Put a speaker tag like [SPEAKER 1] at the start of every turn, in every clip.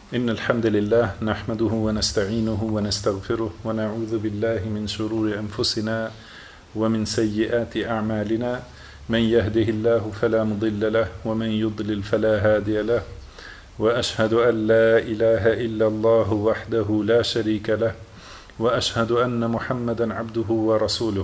[SPEAKER 1] إن الحمد لله نحمده ونستعينه ونستغفره ونعوذ بالله من شرور أنفسنا ومن سيئات أعمالنا من يهده الله فلا مضل له ومن يضلل فلا هادي له وأشهد أن لا إله إلا الله وحده لا شريك له وأشهد أن محمدا عبده ورسوله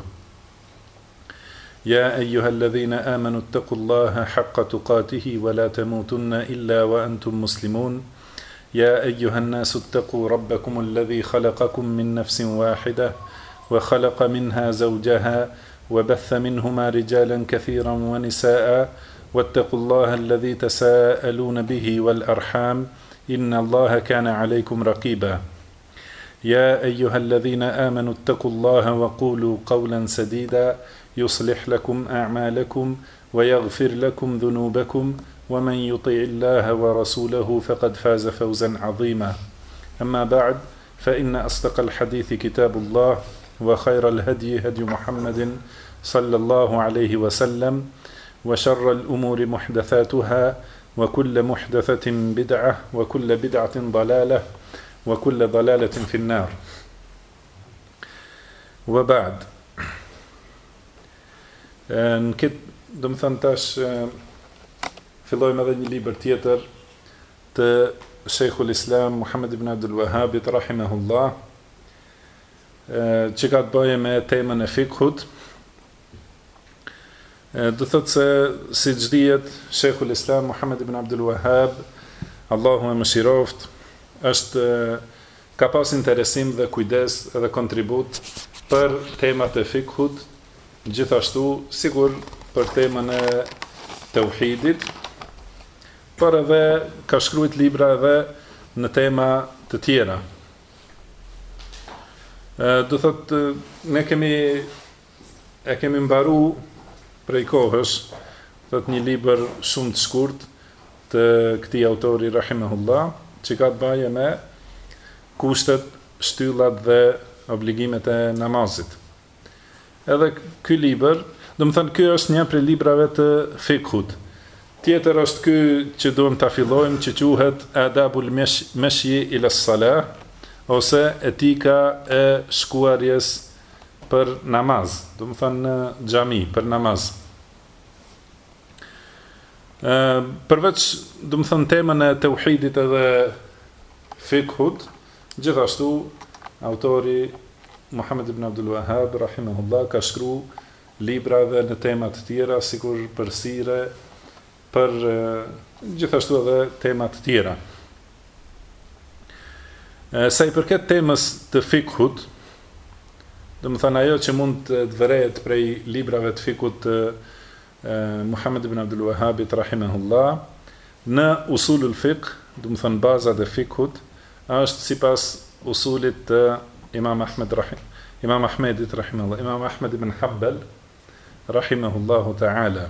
[SPEAKER 1] يا أيها الذين آمنوا اتقوا الله حق تقاته ولا تموتن إلا وأنتم مسلمون يا أيها الناس اتقوا ربكم الذي خلقكم من نفس واحدة وخلق منها زوجها وبث منهما رجالا كثيرا ونساء واتقوا الله الذي تساءلون به والأرحام إن الله كان عليكم رقيبا يا أيها الذين آمنوا اتقوا الله وقولوا قولا سديدا يصلح لكم أعمالكم ويغفر لكم ذنوبكم ومن يطع الله ورسوله فقد فاز فوزا عظيما أما بعد فإن أصدق الحديث كتاب الله وخير الهدي هدي محمد صلى الله عليه وسلم وشر الأمور محدثاتها وكل محدثة بدعة وكل بدعة ضلالة وكل ضلالة في النار وبعد në këtë do më thënë tash fillojmë edhe një libër tjetër të Sheikhul Islam Muhammed ibn Abdul Wahhabit rahimahullah që ka të bëjë me temën e fikhut. Do thotë se siç dihet Sheikhul Islam Muhammed ibn Abdul Wahhab Allahu e mëshiroft ka pas interesim dhe kujdes dhe kontribut për temat e fikhut, gjithashtu sigur për temën e tauhidit, por edhe ka shkruajt libra edhe në tema të tjera. Do thotë ne kemi mbaru prej kohësh, thotë një libër shumë të shkurt të këtij autori rahimahullah, që ka të bëjë me kushtet, shtyllat dhe obligimet e namazit. Edhe ky libër, do të thënë ky është një prej librave të fikhut. Tjetër është ky që duhem ta fillojmë, që quhet Adabul Mashyi ila Salah, ose etika e shkuarjes për namaz, do të thënë në xhami për namaz. Përveç, do të thënë temën e tauhidit edhe fikhut, gjithashtu autori Muhammed ibn Abdul Wahhab rahimahullah ka shkruar libra edhe në tema të tjera, sikur për sire, për gjithashtu edhe tema të tjera. Sa i përket temës të fikhut, do të thënë ajo që mund të vërehet prej librave të fikhut të Muhammed ibn Abdul Wahhabit rahimahullah, në usulul fiqh, do të thënë bazat e fikhut, është sipas usulit të Imam Ahmedit rahimahullah, Imam Ahmed ibn Hanbal rahimahullahu ta'ala.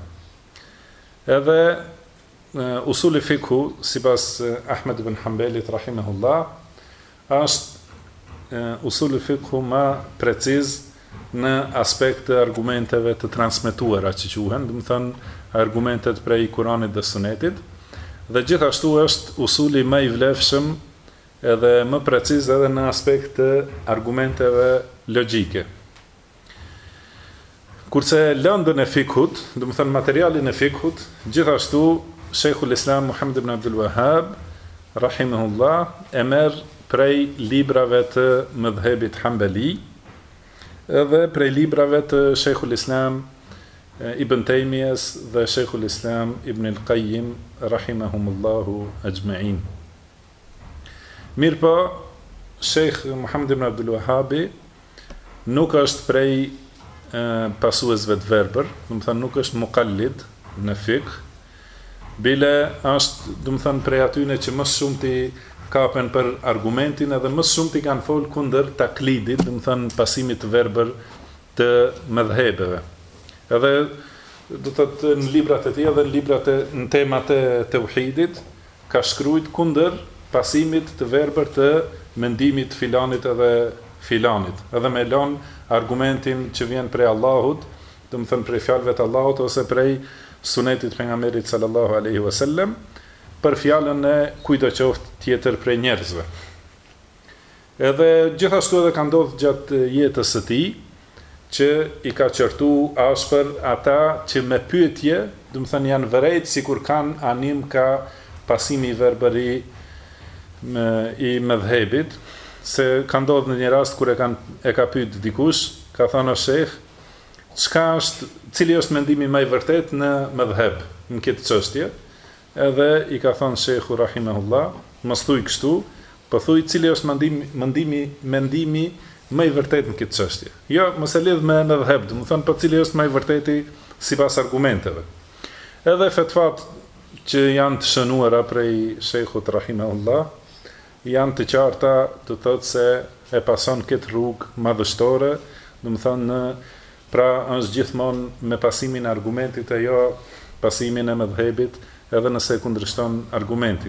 [SPEAKER 1] Edhe usuli fikhu sipas Ahmed ibn Hanbalit rahimahullah është usuli fikhu më preciz në aspekt të argumenteve të transmetuara që quhen, do të thënë argumentet prej Kuranit dhe Sunetit, dhe gjithashtu është usuli më i vlefshëm edhe më preciz edhe në aspekt të argumenteve logjike. Kurse lëndën e fikhut, do të thënë materialin e fikhut, gjithashtu Sheikhul Islam Muhammed ibn Abdul Wahhab rahimahullah e merr prej librave të mëdhëbit Hanbali, edhe prej librave të Sheikhul Islam Ibn Taymiyes dhe Sheikhul Islam Ibn al-Qayyim rahimahumullahu ajma'in. Mirë po, Sheikh Muhammed ibn Abdul Wahhabi nuk është prej pasuesve të verbër, do të thënë nuk është muqallid në fikh, bile është, do të thënë prej atyne që më shumë ti kapen për argumentin edhe më shumë ti kanë folë kundër taklidit, do të thënë pasimit të verbër të mëdhëbeve. Edhe do të thotë në librat e tij edhe në librat në temat e tauhidit ka shkruajt kundër pasimit të verbër të mendimit filanit edhe filanit, edhe me lën argumentin që vjen prej Allahut, do të thënë prej fjalëve të Allahut ose prej sunetit pejgamberit sallallahu alaihi wasallam, për fjalën e kujdo qoftë tjetër prej njerëzve. Edhe gjithashtu edhe ka ndodhur gjatë jetës së tij që i ka qertu ashpër ata që me pyetje, do të thënë janë vërejt sikur kanë anim ka pasimi i verbëri i mëdhëbit, se ka ndodhur në një rast kur e ka pyet dikush, ka thënë o sheh, cili është mendimi më i vërtet në mëdhëb, në këtë çështje? Edhe i ka thënë shehu rahimahullah, mos thuj kështu, po thuj cili është mendimi më i vërtet në këtë çështje. Jo, mos e lidh me mëdhëb, do të thënë po cili është më i vërteti sipas argumenteve. Edhe fetvat që janë të shënuara prej shehut rahimahullah, janë të qarta, do të thotë se e pason këtë rrugë madhështore, do të thënë pra është gjithmonë me pasimin e argumentit e jo pasimin e mëdhëbit, edhe nëse kundërshton argumentin.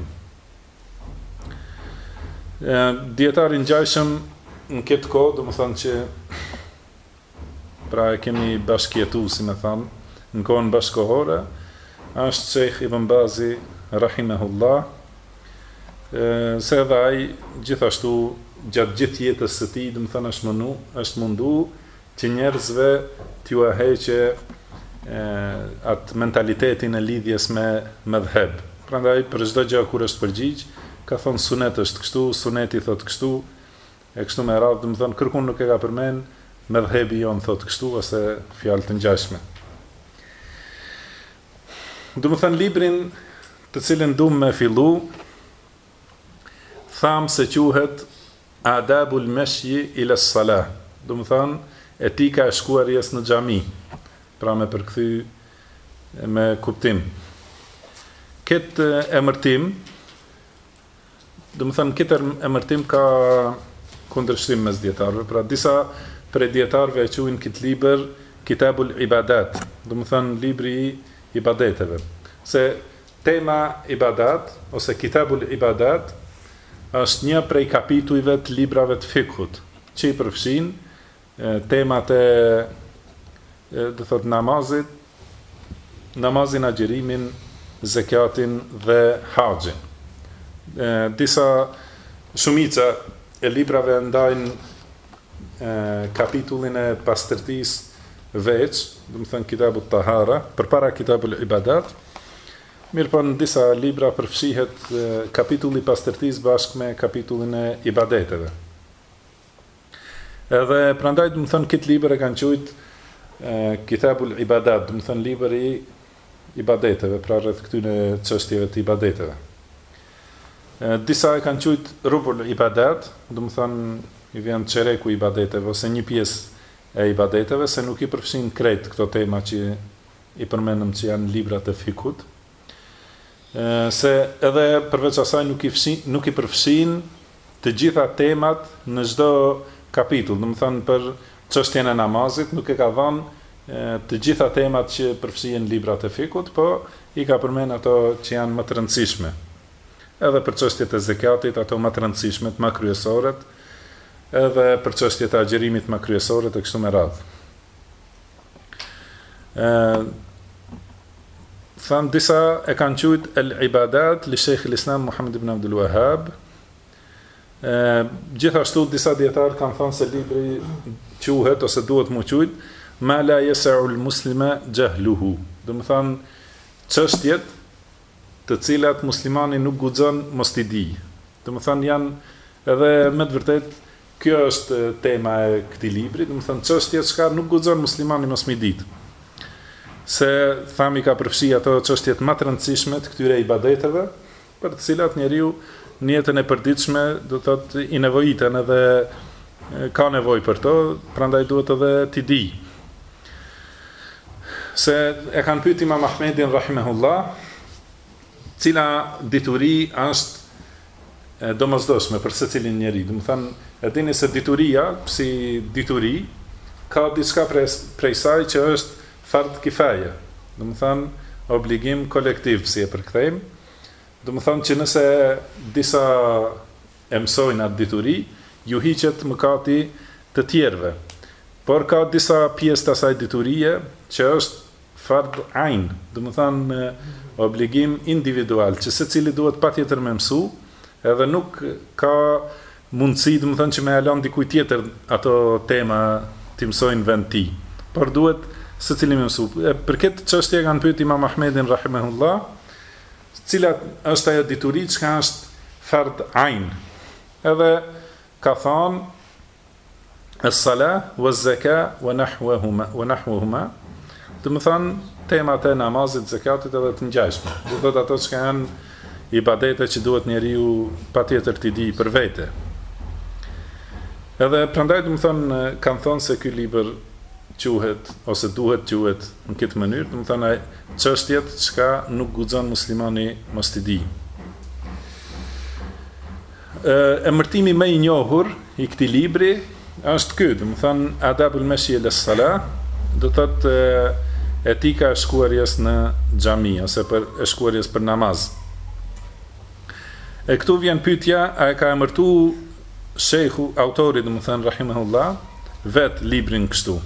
[SPEAKER 1] Dietari ngjajshëm në këtë kohë, do të thonë që pra e kemi bashkëjetuar, si më thënë, në kohën bashkëkohore, është Sheikh Ibn Bazi rahimahullah, se edhe ai gjithashtu gjatë gjithë jetës së tij, do të thënë është mundu që njerëzve t'ju heqë atë mentalitetin e lidhjes me mëdhëb. Prandaj për çdo gjë kur është përgjigj, ka thonë sunet është kështu, suneti thot kështu, e kështu me radhë, do të thonë kërkun nuk e ka përmend mëdhëbi jon thot kështu ose fjalë të ngjashme. Do të thënë librin të cilin duam me fillu, tham se quhet Adabul Mashyi ila as-Salah. Do të thënë etika e shkuarjes në xhami. Pra me përkthy me kuptim. Këtë emërtim, do të thënë këtë emërtim ka kundërshtim mes dietarëve. Pra disa prej dietarëve e quajnë këtë libër Kitabul Ibadat, do të thënë libri i ibadeteve. Se tema ibadat ose Kitabul Ibadat është një prej kapitujve të librave të fikhut, që i përfshin temat e do thot namazit, namazin, agjerimin, zekatin dhe haxhin. Shumica e librave ndajnë kapitullin e pastërtisë veç, do të thënë Kitabut Tahara, përpara Kitabul Ibadat. Mirë, në disa libra përfshihet kapitulli pastërtisë bashkë me kapitullin e ibadeteve. Edhe prandaj do të thënë këtë libër e kanë quajtur Kitabul Ibadat, do të thënë libri i ibadeteve, pra rreth këtyre çështjeve të ibadeteve. Disa e kanë quajtur Rubul Ibadat, do të thënë i vjen çereku i ibadeteve ose një pjesë e ibadeteve, se nuk i përfshin krejt këto tema që i përmendëm që janë librat e fikut. Se edhe përveç asaj nuk i përfshin të gjitha temat në çdo kapitull, do të thënë për çështjen e namazit nuk e ka dhënë të gjitha temat që përfshihen librat e fikut, po i ka përmend ato që janë më të rëndësishme. Edhe për çështjet e zekatit, ato më të rëndësishme, më kryesore, edhe për çështjet e agjerimit më kryesore të kështu me radhë. Thanë disa e kanë quajtur el-ibadat li Sheikh al-Islam Muhammad ibn Abdul Wahhab. Gjithashtu disa dietar kanë thënë se libri quhet ose duhet mu quhet ma la yas'u al-muslima jahluhu. Do të thënë çështjet të cilat muslimani nuk guxon mos t'i di. Do të thënë janë edhe me të vërtet kjo është tema e këtij libri, do të thënë çështjet që nuk guxon muslimani mos mi ditë. Se thami ka përfshi ato çështjet më të rëndësishme të këtyre ibadeteve, për të cilat njeriu në jetën e përditshme do të thotë i nevojiten edhe ka nevojë për to, prandaj duhet edhe t'i di. Se e kanë pyetur Imam Ahmedin rahimahullah, cila dituri është domosdoshme për secilin njeri. Do të thënë, e dini se dituria, si dituri, ka diçka prej saj që është fard kifaje. Do të thënë, obligim kolektiv, si e përkthejmë. Do të thënë që nëse disa e mësojnë atë dituri, ju hiqet mëkati të tjerëve. Por ka disa pjesë të asaj diturie që është fard ain, do më thënë obligim individual, që secili duhet patjetër me mësu, edhe nuk ka mundësi, do më thënë që me alon dikuj tjetër ato tema të mësojnë vend ti, por duhet secili me mësu. Për këtë çështje kanë pyet Imam Ahmedin rahimahullah, cila është ajo dituri që është fard ain, edhe ka thonë as-salah waz-zaka wa nahwuhuma, do të thonë temat e namazit, zakatit edhe të ngjashme. Do thotë ato që janë ibadete që duhet njeriu patjetër t'i di për vete. Edhe prandaj do të thonë kanë thonë se ky libër quhet ose duhet quhet në këtë mënyrë, do të thonë çështjet që nuk guxon muslimani mos t'i di. Emërtimi më i njohur i këtij libri është ky, do të thonë Adabul Mashi lis-Salah, do thotë etika e shkuarjes në xhami ose e shkuarjes për namaz. E këtu vjen pyetja, a e ka emërtuar shehu autori, do të thonë rahimahullah, vet librin kështu.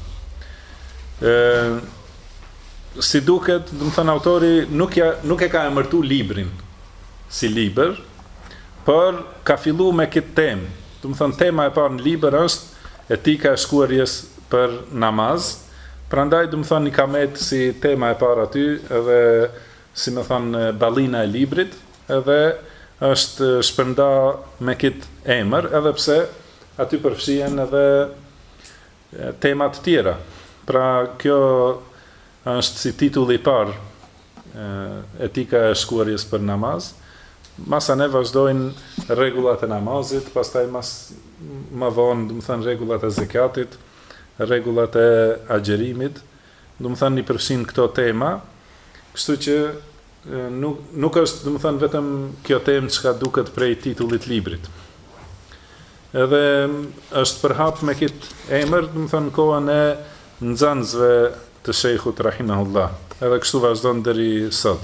[SPEAKER 1] Si duket, do të thonë autori nuk e ka emërtuar librin si libër, por ka filluar me këtë temë. Do të thonë tema e parë në libër është etika e shkuarjes për namaz. Prandaj do të thonë i ka metë si tema e parë aty, edhe si më thonë ballina e librit, edhe është shpërnda me këtë emër, edhe pse aty përfshihen edhe tema të tjera. Pra kjo është si titulli i parë, etika e shkuarjes për namaz. Masa ne vazhdojnë rregullat e namazit, pastaj më vonë, do të thënë rregullat e zakatit, rregullat e agjerimit, do të thënë i përfshin këto tema, kështu që nuk është, do të thënë vetëm kjo temë që duket prej titullit librit. Edhe është përhap me këtë emër, do të thënë kohën e nxënësve të shejkhut rahimahullah. Edhe kështu vazhdon deri sot.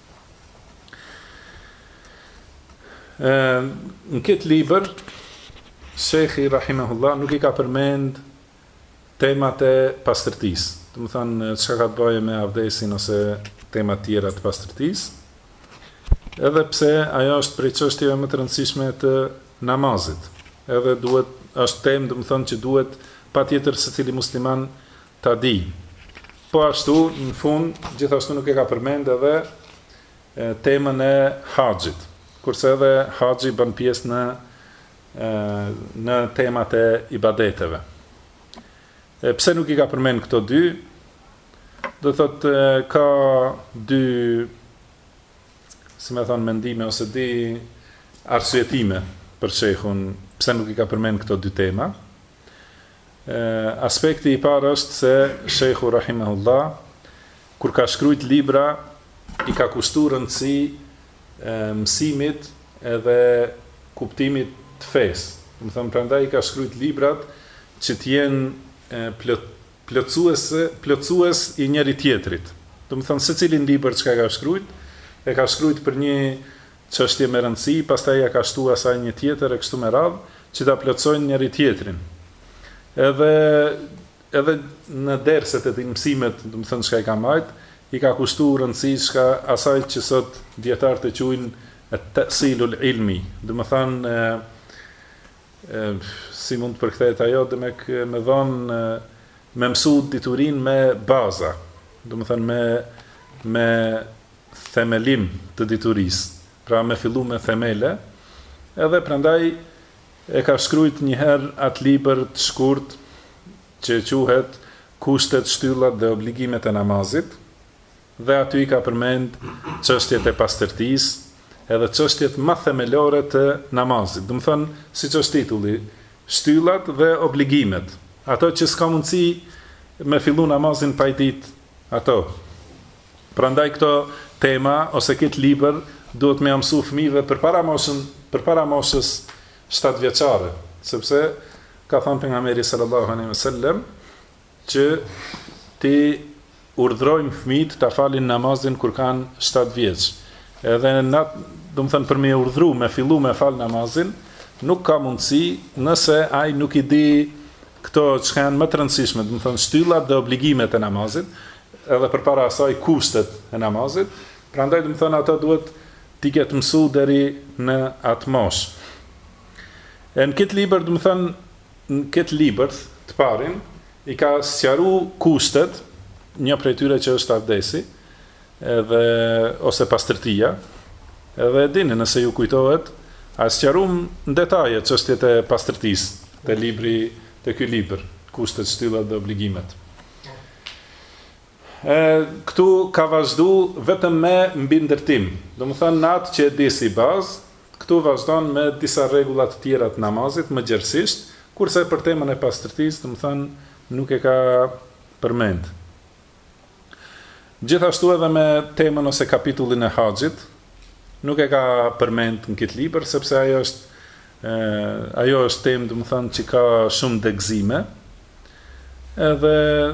[SPEAKER 1] Në këtë libër, shejkhi rahimahullah nuk i ka përmend temat e pastërtisë. Do të thonë çka ka të bëjë me abdesin ose tema tjera të pastërtisë. Edhe pse ajo është prej çështjeve më të rëndësishme të namazit. Edhe është temë, do të thonë që duhet patjetër secili musliman ta di. Po ashtu në fund gjithashtu nuk e ka përmend edhe temën e haxhit. Kurse edhe haxhi bën pjesë në temat e ibadeteve. Pse nuk i ka përmend këto dy? Do thotë ka dy, si më thon, mendime ose dy arsyetime për shejkhun pse nuk i ka përmend këto dy tema. Aspekti i parë është se shejkhu rahimahullah kur ka shkruajt libra i ka kushtuar rëndësi mësimit edhe kuptimit të fesë. Do të thonë prandaj i ka shkruajt librat që të jenë plotësues i njëri tjetrit. Do të thonë secili libër që ka shkruajt, e ka shkruajt për një çështje me rëndësi, pastaj ja ka shtuar asaj një tjetër e kështu me radhë, që ta plotësojnë njëri tjetrin. Edhe në derset e të mësimet, do të thonë çka i ka marrë, i ka kushtuar rëndësi çka asaj që sot dietarët e quajnë at-ta'silul ilmi. Do të thonë si mund të përkthehet ajo, do me dhon me mësu diturin me baza, do të thonë me themelim të diturisë, pra me fillu me themele, edhe prandaj e ka shkruajt një herë atë libër të shkurt që quhet Kushtet, Shtyllat dhe Obligimet e namazit, dhe aty i ka përmend çështjet e pastërtisë, edhe çështjet më themelore të namazit. Do të thonë, siç është titulli, shtyllat dhe obligimet. Ato që s'ka mundësi me fillu namazin pa i ditë ato. Prandaj këto tema ose këtë libër duhet me mësu fëmijëve përpara moshës 7 vjeçare, sepse ka thënë pejgamberi sallallahu alaihi wasallam që ti urdhrojmë fëmijët ta falin namazin kur kanë 7 vjeç. Edhe do të thënë për me urdhru me fillu me fal namazin, nuk ka mundësi nëse ai nuk i di këto që janë më të rëndësishme, do të thënë shtyllat dhe obligimet e namazit. edhe përpara asaj kustet e namazit, prandaj do të thonë ato duhet t'i ketë mësu deri në atë moshë. Në këtë libër, do të thonë, në këtë libër të parin, i ka sqaru kushtet, një prej tyre që është abdesi, edhe ose pastërtia, edhe dini nëse ju kujtohet, a sqaru në detaje çështjet e pastërtisë, të ky libër, kushtet, shtyllat dhe obligimet. Këtu ka vazhdu vetëm me mbi ndërtim. Do më thënë në atë që e di si bazë, këtu vazhdon me disa rregullat të tjera të namazit, më gjerësisht, kurse për temën e pastërtisë, do më thënë nuk e ka përmend. Gjithashtu edhe me temën ose kapitullin e haxhit, nuk e ka përmend në këtë libër, sepse ajo është temë, do më thënë, që ka shumë degëzime, edhe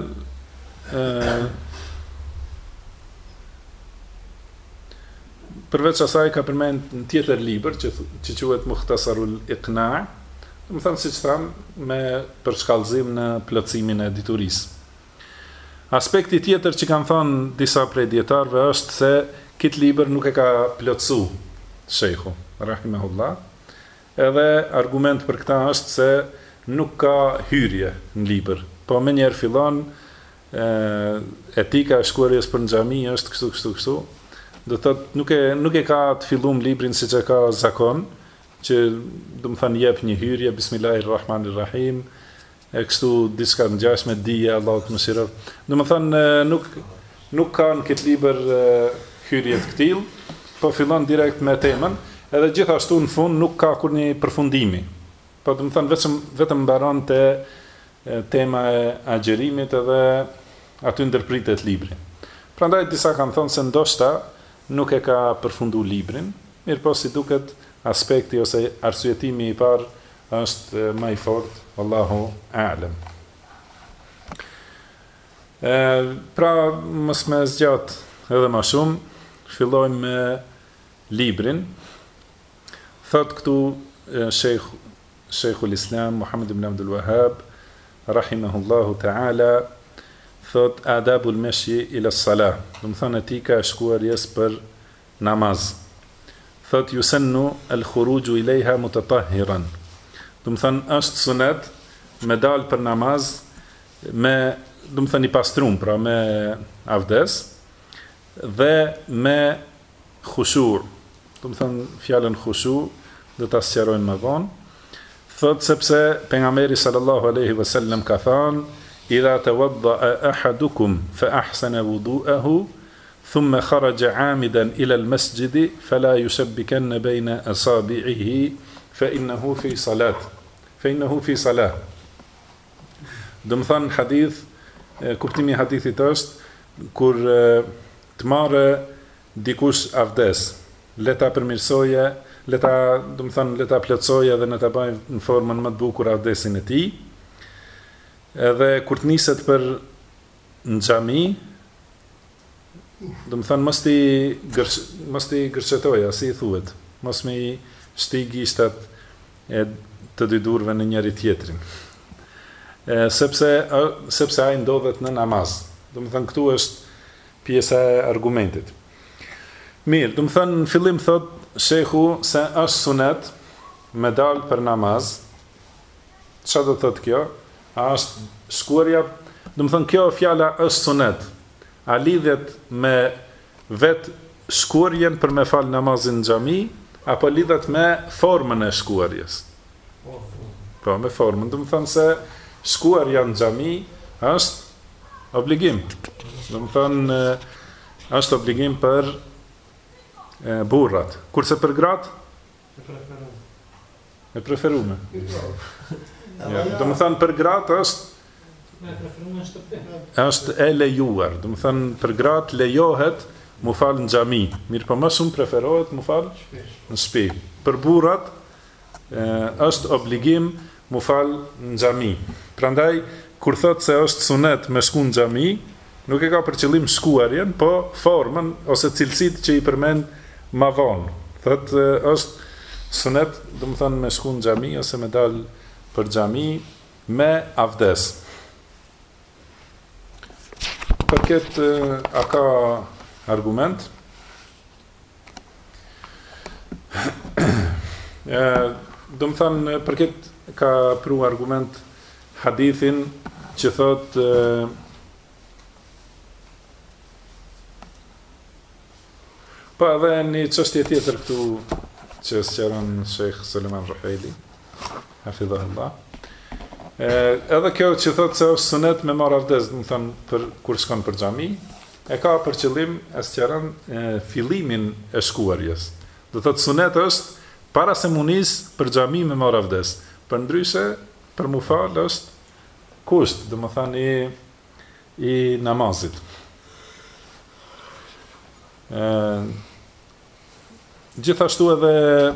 [SPEAKER 1] përveç asaj ka përmend në tjetër libër që quhet Mukhtasarul Iqna', do të thënë siç tham, me përshkallëzim në plotësimin e diturisë. Aspekti tjetër që kanë thënë disa prej dietarëve është se këtë libër nuk e ka plotësu Sheikhu rahimahullah. Edhe argument për këtë është se nuk ka hyrje në libër. Po menjëherë fillon etika e shkuarjes për në xhami është kështu. Do thotë nuk e ka të fillum librin siç e ka zakon, që do të thënë jep një hyrje Bismillahirrahmanirrahim, e kështu diçka ngjashme dije Allahu të mëshiroft. Do të thënë nuk ka në këtë libër hyrje të këtill, po fillon direkt me temën, edhe gjithashtu në fund nuk ka kur një përfundimi. Po do të thënë vetëm mbaron te tema e agjerimit edhe aty ndërpritet libri. Prandaj disa kanë thënë se ndoshta nuk e ka përfundu librin, mirë po si duket aspekti ose arsyetimi i parë është më i fortë, wallahu a'lam. Pra, mos më zgjat edhe më shumë, fillojmë me librin. Thot këtu Sheikhul Islam Muhammad ibn Abdul Wahhab rahimahullahu ta'ala, thot adabul meshji ila salah, do të thonë etika e shkuarjes për namaz. Thot yusannu al khuruju ilayha mutatahhiran, do të thonë është sunet me dal për namaz me, do të thonë i pastrum, pra me avdes dhe me khushu', do të thonë fjalën khushu' do ta sqarojmë më vonë. Thot sepse pejgamberi sallallahu alaihi wasallam ka thënë إذا توضأ أحدكم فأحسن وضوءه ثم خرج عامدا إلى المسجد فلا يشبكن بين أصابعه فإنه في صلاة. Do të thënë hadith, kuptimi i hadithit është kur të marrë dikush avdes, le ta përmirësoje, le ta plotësoje dhe ne ta bëjë në formën më të bukur avdesin e tij. Edhe kur të niset për në xhami, do të thënë mos ti gërshetoja, si i thuhet, mos me i shti gishtat e të dy durve në njëri tjetrin. Sepse ai ndodhet në namaz. Do të thënë këtu është pjesa e argumentit. Mirë, do të thënë në fillim thot shehu se është sunet me dal për namaz. Çfarë do thotë kjo? A është shkuarja, do të thënë kjo fjala është sunet, a lidhet me vetë shkuarjen për me fal namazin në xhami, apo lidhet me formën e shkuarjes? Po, me formën, do të thënë se shkuarja në xhami është obligim. Do të thënë është obligim për burrat, kurse për gratë e preferume. Ja, do të thënë për gratë është e lejuar, do të thënë për gratë lejohet mu fal në xhami, mirë po më shumë preferohet mu fal në shtëpi. Për burrat është obligim mu fal në xhami. Prandaj kur thotë se është sunet me shku në xhami, nuk e ka për qëllim shkuarjen, po formën ose cilësitë që i përmend më vonë. Thotë është sunet, do të thënë me shku në xhami ose me dal për xhami me avdes. përket a ka argument? Do më thënë, përket ka pru argument hadithin që thot pa edhe një çështje tjetër këtu që sqaron Sheikh Suleiman Ruhaili, hafidhahullah. Edhe kjo që thot se është sunet me marr avdes, do të thënë për kur shkon për xhami, e ka për qëllim e sqaron fillimin e shkuarjes. Do thot sunet është para se mu nis për xhami me marr avdes. Përndryshe për mu fal është kusht, do të thënë i namazit. Gjithashtu edhe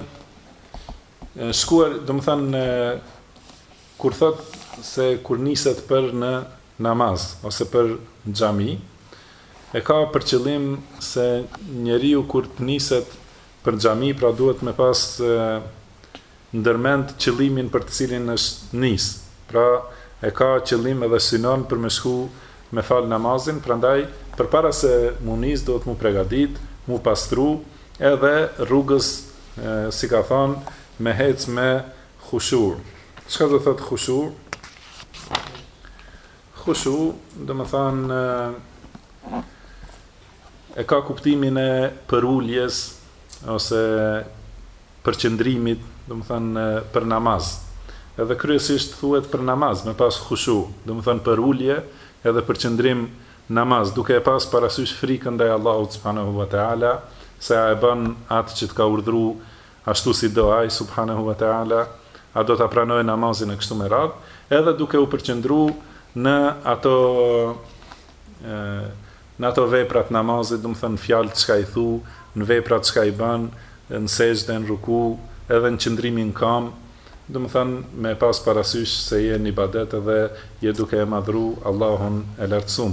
[SPEAKER 1] shkuar, do të thënë kur thot se kur niset për në namaz ose për xhami, e ka për qëllim se njeriu kur të niset për xhami, pra duhet me pas ndërmend qëllimin për të cilin është nis. Pra e ka qëllim edhe synon për me shku me fal namazin, prandaj përpara se mu nis duhet mu pregadit, mu pastru, edhe rrugës, si ka thonë, me hec me khushur. Çka do thot khushur? Khushur, do më thonë, e ka kuptimin e përuljes, ose përqendrimit, do më thonë, për namaz. Edhe kryesisht thuhet për namaz, me pas khushu, do më thonë përulje, edhe përqendrim namaz, duke e pas parasysh frikën ndaj Allahut subhanahu wa ta'ala, se a e bën atë që të ka urdhru ashtu si do ai subhanahu wa ta'ala, a do ta pranojë namazin e kështu me radhë, edhe duke u përqendru në ato veprat namazit, do të thënë fjalët çka i thu, në veprat çka i bën, në sejdë, në ruku, edhe në qëndrimin kam, do të thënë me pas parasysh se je në ibadet edhe je duke e madhru Allahun e lartësuar.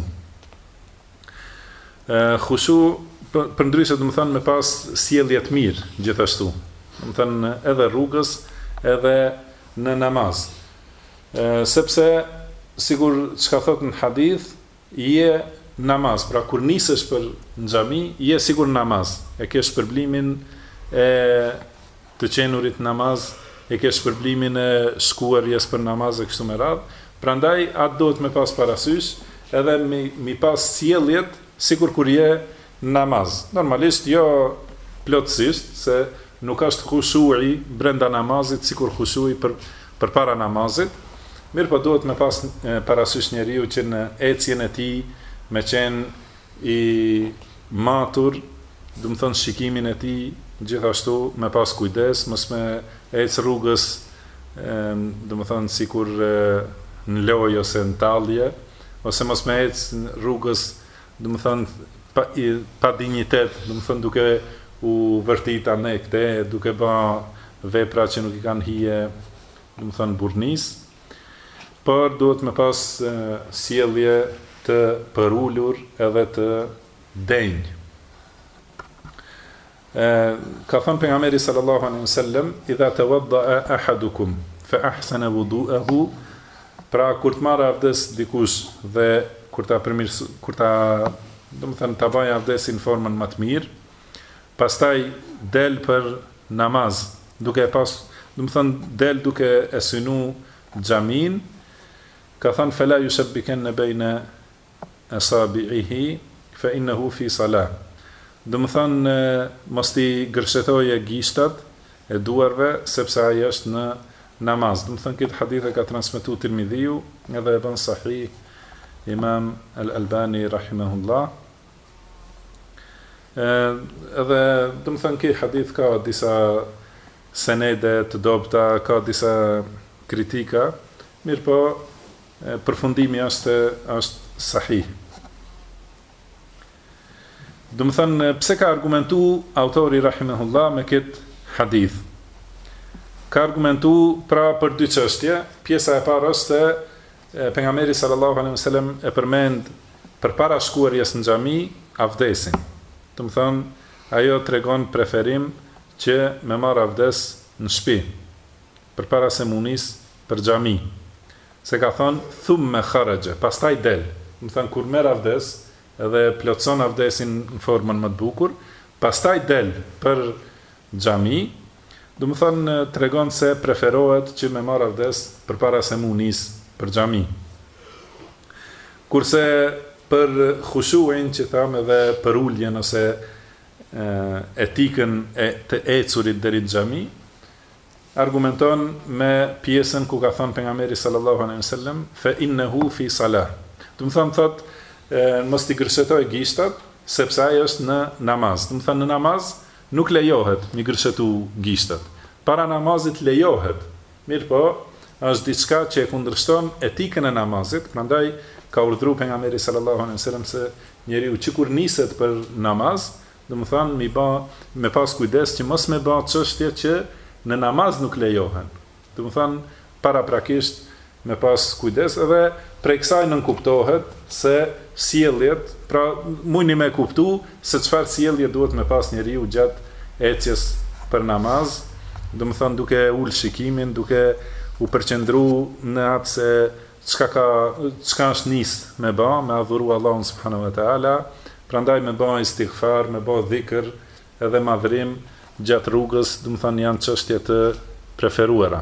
[SPEAKER 1] Khushu përndryshe, do të thënë me pas sjellje të mirë gjithashtu. Do të thënë edhe rrugës, edhe në namaz. Sepse sigur çka thot në hadith, je namaz, pra kur nisesh për në xhami, je sigur namaz. E ke shpërblimin e të qenurit namaz, e ke shpërblimin e shkuarjes për namaz e kështu me radhë. Prandaj atë duhet me pas parasysh, edhe mi pas sjelljet sikur kur je namaz. Normalisht jo plotësisht, se nuk është khushui brenda namazit sikur khushui për para namazit. Mirë po duhet me pas parasysh njeriu që në ecjen e tij me qenë i matur, do të thonë shikimin e tij gjithashtu me pas kujdes, mos me ec rrugës, do të thonë sikur në lojë ose në tallje, ose mos me ec rrugës, do të thonë pa dinjitet, do të thonë duke u vërtita ne këte, duke ba vepra që nuk i kanë hije, do të thonë burnis, por duhet me pas sjellje të përullur edhe të denjë. Ka thënë pejgamberi sallallahu alaihi wasallam, idha tawadda'a ahadukum fa ahsana wudu'ahu, pra kur të marrë avdes dikush dhe kur ta do të thënë ta bëjë avdesin në formën më të mirë, pastaj del për namaz, duke e pas, do të thënë del duke e synu xhamin, ka thënë fela yushabbikanna baina asabi'ihi fa innahu fi salah. Do të thënë mos ti gërshetoje gishtat e duarve sepse ai është në namaz. Do të thënë këtë hadith e ka transmetuar Tirmidhiu, edhe e bën sahih Imam Al-Albani rahimahullah. Edhe do të thënë këtë hadith ka disa senede të dobta, ka disa kritika, mirë po përfundimi është sahih. Do të thënë pse ka argumentu autori rahimahullah me këtë hadith? Ka argumentu pra për dy çështje. Pjesa e parë është se pejgamberi sallallahu alaihi wasallam e përmend përpara shkuarjes në xhami avdesin. Do të thënë ajo tregon preferim që me marr avdes në shtëpi përpara se munis për xhami. Se ka thonë thumma kharaja, pastaj del. Do të thënë kur merr avdes, edhe plotson avdesin në formën më të bukur, pastaj del për xhami, do të thonë tregon se preferohet që me marr avdes përpara se mu nis për xhami. Kurse për khushuin që thamë edhe për uljen ose etikën e të ecurit deri në xhami, argumenton me pjesën ku ka thënë pejgamberi sallallahu alaihi wasallam fa innahu fi salah. Do të thonë mos t'i gërshetoj gishtat sepse ai është në namaz. Do të thonë në namaz nuk lejohet mi gërshetu gishtat. Para namazit lejohet. Mirë po, është diçka që e kundërshton etikën e namazit, prandaj ka urdhëruar pejgamberi sallallahu alaihi wasallam se njeriu që kur niset për namaz, do të thonë me pas kujdes që mos me bë çështje që në namaz nuk lejohen. Do të thonë paraprakisht me pas kujdes edhe prej kësaj nënkuptohet se sjelljet, pra mundni me kuptu se çfarë sjellje duhet me pas njeriu gjatë ecjes për namaz, do të thonë duke ul shikimin, duke u përqendruar në atë se çka është nis me bë, me adhuru Allahun subhanahu wa taala, prandaj me bë istighfar, me bë dhikr edhe madhrim gjatë rrugës, do të thonë janë çështje të preferuara.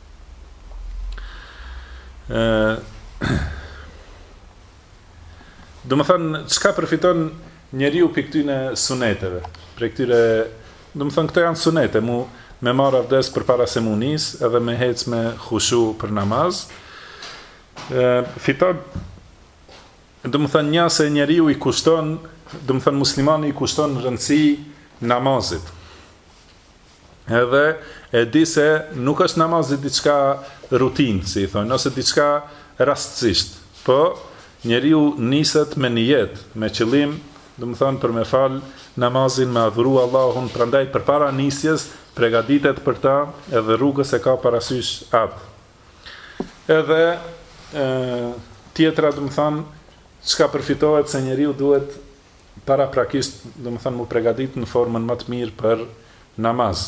[SPEAKER 1] Do të thonë çka përfiton njeriu për këtyre suneteve, për këtyre, do të thonë këto janë sunete, me marr avdes përpara se mu nis, edhe me hec me khushu për namaz. Fiton, do të thonë një se njeriu i kushton, do të thonë muslimani i kushton rëndësi namazit. Edhe e di se nuk është namazi diçka rutinë, si i thonë, ose diçka rastësisht, po njeriu niset me nijet, me qëllim, do të thonë për me fal namazin, me adhuru Allahun, prandaj përpara nisjes përgatitet për ta, edhe rrugës e ka parasysh atë. Edhe tjetra, do të thonë, çka përfitohet se njeriu duhet paraprakisht, do të thonë, mu përgatit në formën më të mirë për namaz.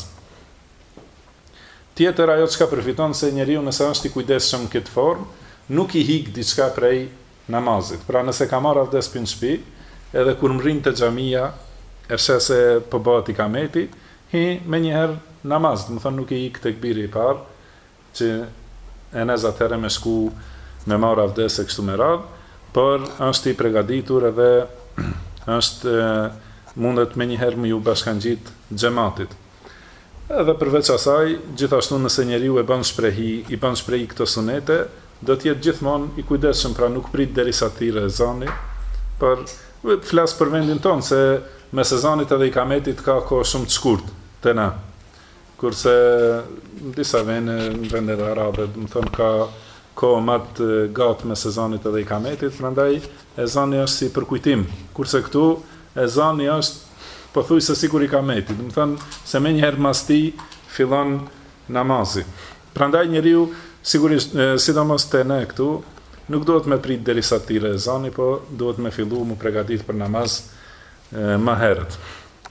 [SPEAKER 1] Tjetër ajo çka përfiton se njeriu nëse është i kujdesshëm në këtë formë, nuk i hik diçka prej namazit. Pra nëse ka marrë avdes në shtëpi, edhe kur mrin te xhamia, e sheh se po bëhet ikameti, hi me njëherë namaz, do të thonë nuk i hik tekbiri i parë, që e nëz atëherë me shku me marrë avdes e kështu me radhë, por është i përgatitur edhe është mundet me njëherë më ju bashkangjit xhamatit. Edhe përveç asaj, gjithashtu nëse njeriu i bën shprehi këto sunete, do të jetë gjithmonë i kujdesshëm, pra nuk prit derisa të thirrë ezani, por flas për vendin tonë se mes ezanit edhe ikametit ka kohë shumë të shkurtë te na. Kurse në disa vende, në vendet arabe, do të thonë ka kohë më të gatë mes ezanit edhe ikametit, prandaj ezani është si përkujtim. Kurse këtu ezani është pothuajse sikur ikameti, do të thonë se më njëherë mas ti fillon namazi. Prandaj njeriu sigurisht, sidomos te ne këtu, nuk duhet me prit derisa të thirrë ezani, po duhet me fillu mu përgatit për namaz më herët.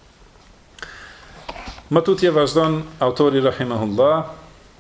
[SPEAKER 1] Më tutje vazhdon autori rahimahullah,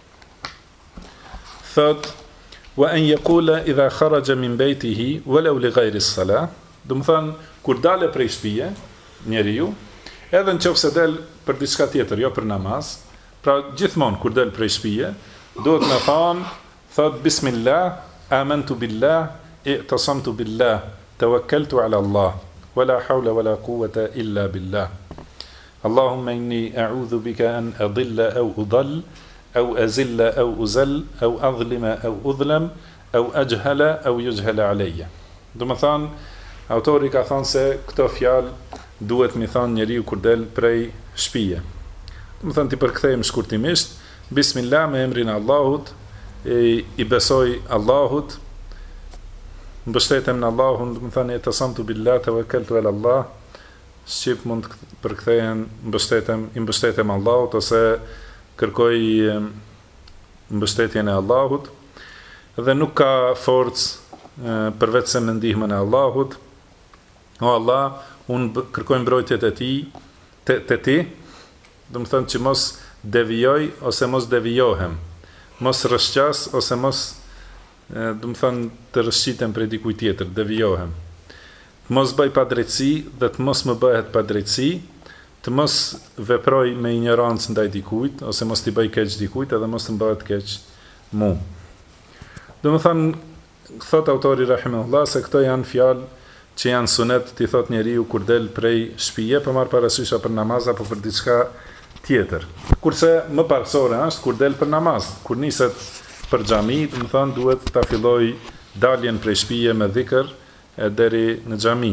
[SPEAKER 1] thot wa an yaqula idha kharaja min baytihi walau li ghayri as-salah, do të thonë kur dalë prej shtëpie njeriu, edhe nëse del për diçka tjetër, jo për namaz, pra gjithmonë kur del prej shtëpie, duhet me thonë, thot bismillah, amantu billah, i'tasamtu billah, tawakkaltu ala Allah, wala hawla wala quwwata illa billah. Allahumma inni a'udhu bika an adilla aw udall, aw azilla aw uzal, aw adhlima aw udhlam, aw ajhala aw yujhala alayya. Do të thonë, autori ka thonë se këto fjalë duhet mi thonë njeriu kur del prej shtëpie. Do të thonë ti përkthejmë shkurtimisht, bismillah me emrin e Allahut, i besoj Allahut, mbështetem në Allahun, do të thonë tasamtu billah tawakkaltu ala Allah, shqip mund të përkthehen i mbështetem Allahut ose kërkoj mbështetjen e Allahut, dhe nuk ka forcë përveç se me ndihmën e Allahut. O Allah, unë kërkoj mbrojtjet e ti, te ti, do të thonë që mos devijoj ose mos devijohem, mos rrëshqas ose mos, do të thonë të rrëshqitem prej dikujt tjetër, devijohem. të mos bëj padrejtësi dhe të mos më bëhet padrejtësi, të mos veproj me ignorancë ndaj dikujt, ose mos t'i bëj keq dikujt, edhe mos të më bëhet keq mu. Do më thënë, thot autori rahimahullah, se këto janë fjalë që janë sunet t'i thot njeriu kur del prej shtëpie, për marr parasysh për namaz apo për diçka tjetër. Kurse më parsore është kur del për namaz, kur niset për xhami, do të thonë duhet ta filloj daljen prej shtëpie me dhikr deri në xhami.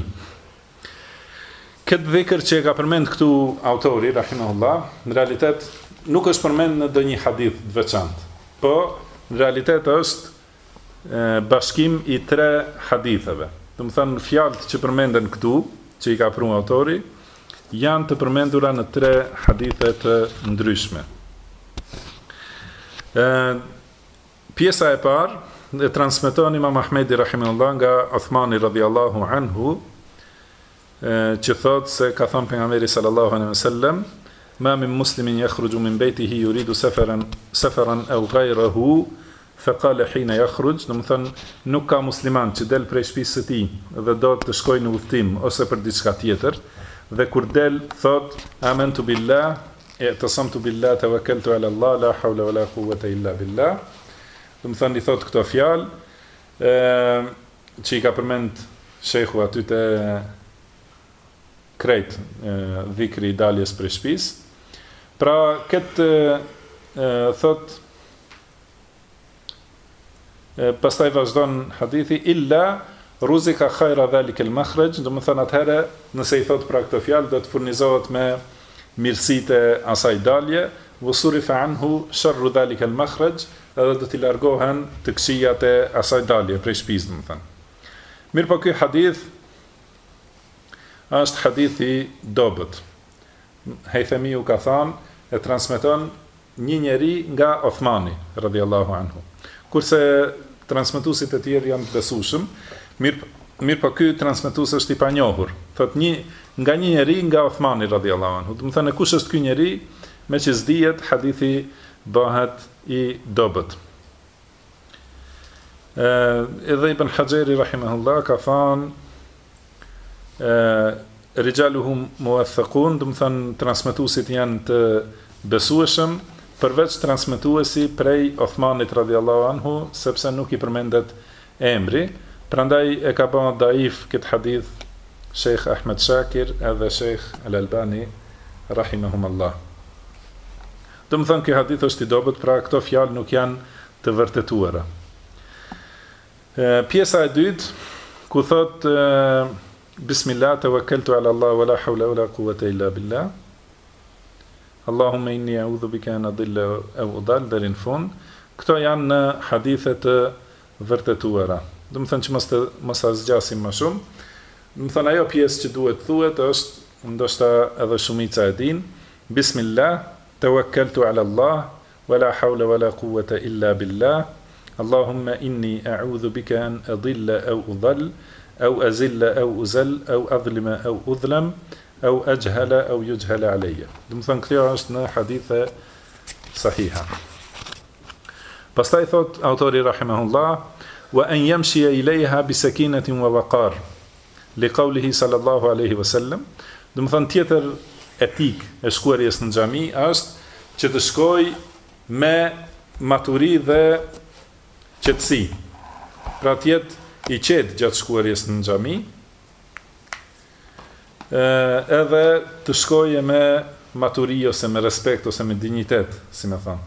[SPEAKER 1] Këtë dhikr që e ka përmend këtu autori rahimahullah, në realitet nuk është përmend në ndonjë hadith të veçantë, po në realitet është bashkim i 3 haditheve. Do të thonë fjalët që përmenden këtu, që i ka pru autori, janë të përmendura në 3 hadithe të ndryshme. Pjesa e parë e transmeton Imam Ahmedi rahimahullah nga Uthmani radhiyallahu anhu, që thot se ka thënë pejgamberi sallallahu alaihi wasallam, ma min muslimin yakhruju min baytihi yuridu safaran aw ghayrahu faqala hina yakhruj, do të thënë nuk ka musliman që del prej shtëpisë së tij dhe do të shkojë në udhtim ose për diçka tjetër, dhe kur del thot amantu billah, i'tasamtu billah, tawakkaltu ala Allah, la hawla wala quwwata illa billah. Do të thënë i thot këto fjalë që i ka përmend shehu aty te krejt dhikri i daljes prej shtëpisë. Pra këtë thot pastaj vazhdon hadithi illa ruzika khajra dhalik el makhraj, do të thënë atëherë nëse i thot pra këtë fjalë do të furnizohet me mirësitë e asaj dalje, vusurifa anhu sharru dhalik el makhraj, edhe do t'i largohen të këqijat e asaj dalje prej shtëpisë, do të thënë. Mirë, po ky hadith është hadithi dobët. Haythamiu ka thënë, e transmeton një njeri nga Uthmani radhiyallahu anhu. Kurse transmetuesit e tjerë janë të besueshëm, mirë po ky transmetues është i panjohur. Thot nga një njeri nga Uthmani radhiyallahu anhu. Do të thënë kush është ky njeri, me që s'dihet, hadithi bëhet i dobët. Edhe Ibn Hajeri rahimahullah ka thënë rijaluhum muwaththaqun, do të thënë transmetuesit janë të besueshëm, përveç transmetuesi prej Uthmanit radhiyallahu anhu, sepse nuk i përmendet emri, prandaj e ka bërë daif këtë hadith Sheikh Ahmed Shakir edhe Sheikh Al-Albani rahimahumullah. Do të thënë ky hadith është i dobët, pra këto fjalë nuk janë të vërtetuara. Pjesa e dytë, ku thot bismillah tawakkaltu ala Allah wala hawla wala quwwata illa billah, Allahumma inni a'udhu bika an adilla aw udall, deri në fund. Këto janë në hadithe të vërtetuara. Do të thënë që mos ta zgjasim më shumë. Do të thënë ajo pjesë që duhet thuhet është, ndoshta edhe shumica e din, bismillah tawakkaltu ala Allah wala hawla wala quwwata illa billah, Allahumma inni a'udhu bika an adilla aw udall aw azilla aw uzal aw adlima aw udhlam aw ajhala aw yujhala alayya. Do të thënë kjo është në hadithe sahiha. Pastaj thot autori rahimahullah, wa an yamshi ilayha bi sakinatin wa waqar, li qawlihi sallallahu alaihi wasallam. Do të thënë tjetër etik e shkuarjes në xhami është që të shkoj me maturi dhe qetësi. Pra të jetë i qetë gjatë shkuarjes në xhami, edhe të shkoje me maturi ose me respekt ose me dignitet, si me thënë.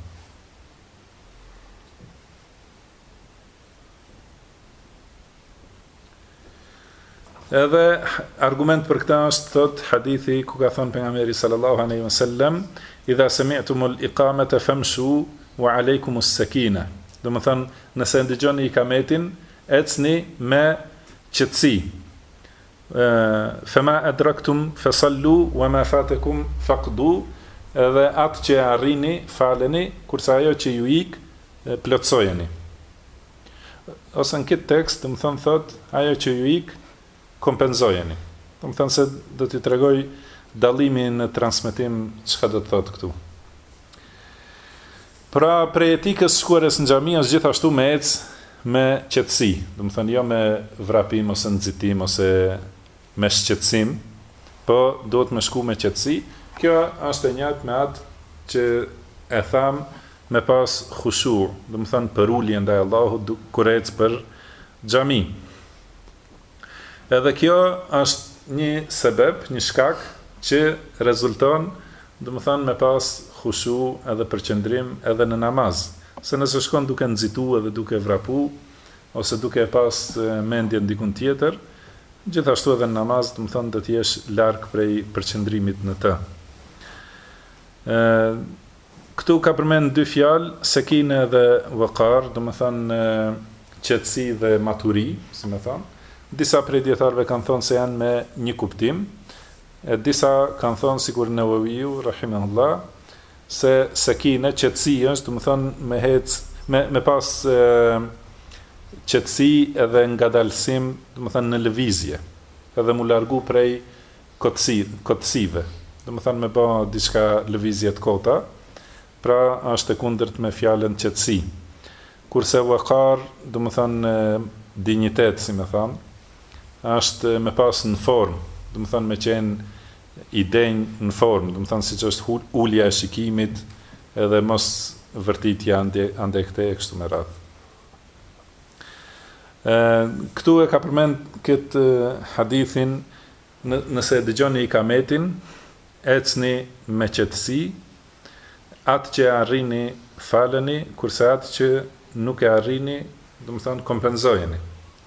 [SPEAKER 1] Edhe argument për këta është thot hadithi ku ka thënë pejgamberi sallallahu alaihi wasallam, idha sami'tumul iqamata famshu wa alaykumus sakina. Do të thënë, nëse ndëgjoni ikametin, ecni me qetësi. Fema adraktum fasallu wa ma fatakum faqdu, edhe atë që arrini faleni, kurse ajo që ju ik plotsojeni. Ose në këtë tekst do të thënë thot ajo që ju ik kompenzojeni. Do të thënë se do t'i tregoj dallimin në transmetim çka do të thot këtu. Pra prej etikës shkuarës në xhami është gjithashtu me ecë me qetësi, do të thënë jo me vrapim ose nxitim ose me shqetësim, po duhet me shku me qetësi. Kjo është e njëjtë me atë që e tham me pas khushu, do të thënë për ulje ndaj Allahut kur ec për xhami. Edhe kjo është një sebeb, një shkak që rezulton, do të thënë me pas khushu edhe përqendrim edhe në namaz. Se nëse shkon duke nxitu edhe duke vrapu, ose duke pas mendje ndikun tjetër, gjithashtu edhe në namaz, do të thënë do të jesh larg prej përqendrimit në të. Këtu ka përmend dy fjalë, sekine dhe waqar, do të thënë qetësi dhe maturi, si më thon. Disa prej dietarëve kanë thënë se janë me një kuptim, e disa kanë thënë sikur Nawawiu rahimahullah se sekine qetësi është, do të thënë me pas qetësi edhe ngadalësim, do të thënë në lëvizje, edhe mu largu prej kotësive, do të thënë me bë diçka lëvizje të kota, pra është e kundërt me fjalën qetësi. Kurse waqar, do të thënë dinjitet, si më thënë, është me pas në formë, do të thënë me qenë i denjë në formë, do të thënë siç është ulja e shikimit, edhe mos vërtitja ande këtej e kështu me radhë. Këtu e ka përmend këtë hadithin, nëse dëgjoni ikametin, ecni me qetësi, atë që arrini faleni, kurse atë që nuk e arrini, do të thënë kompenzojeni.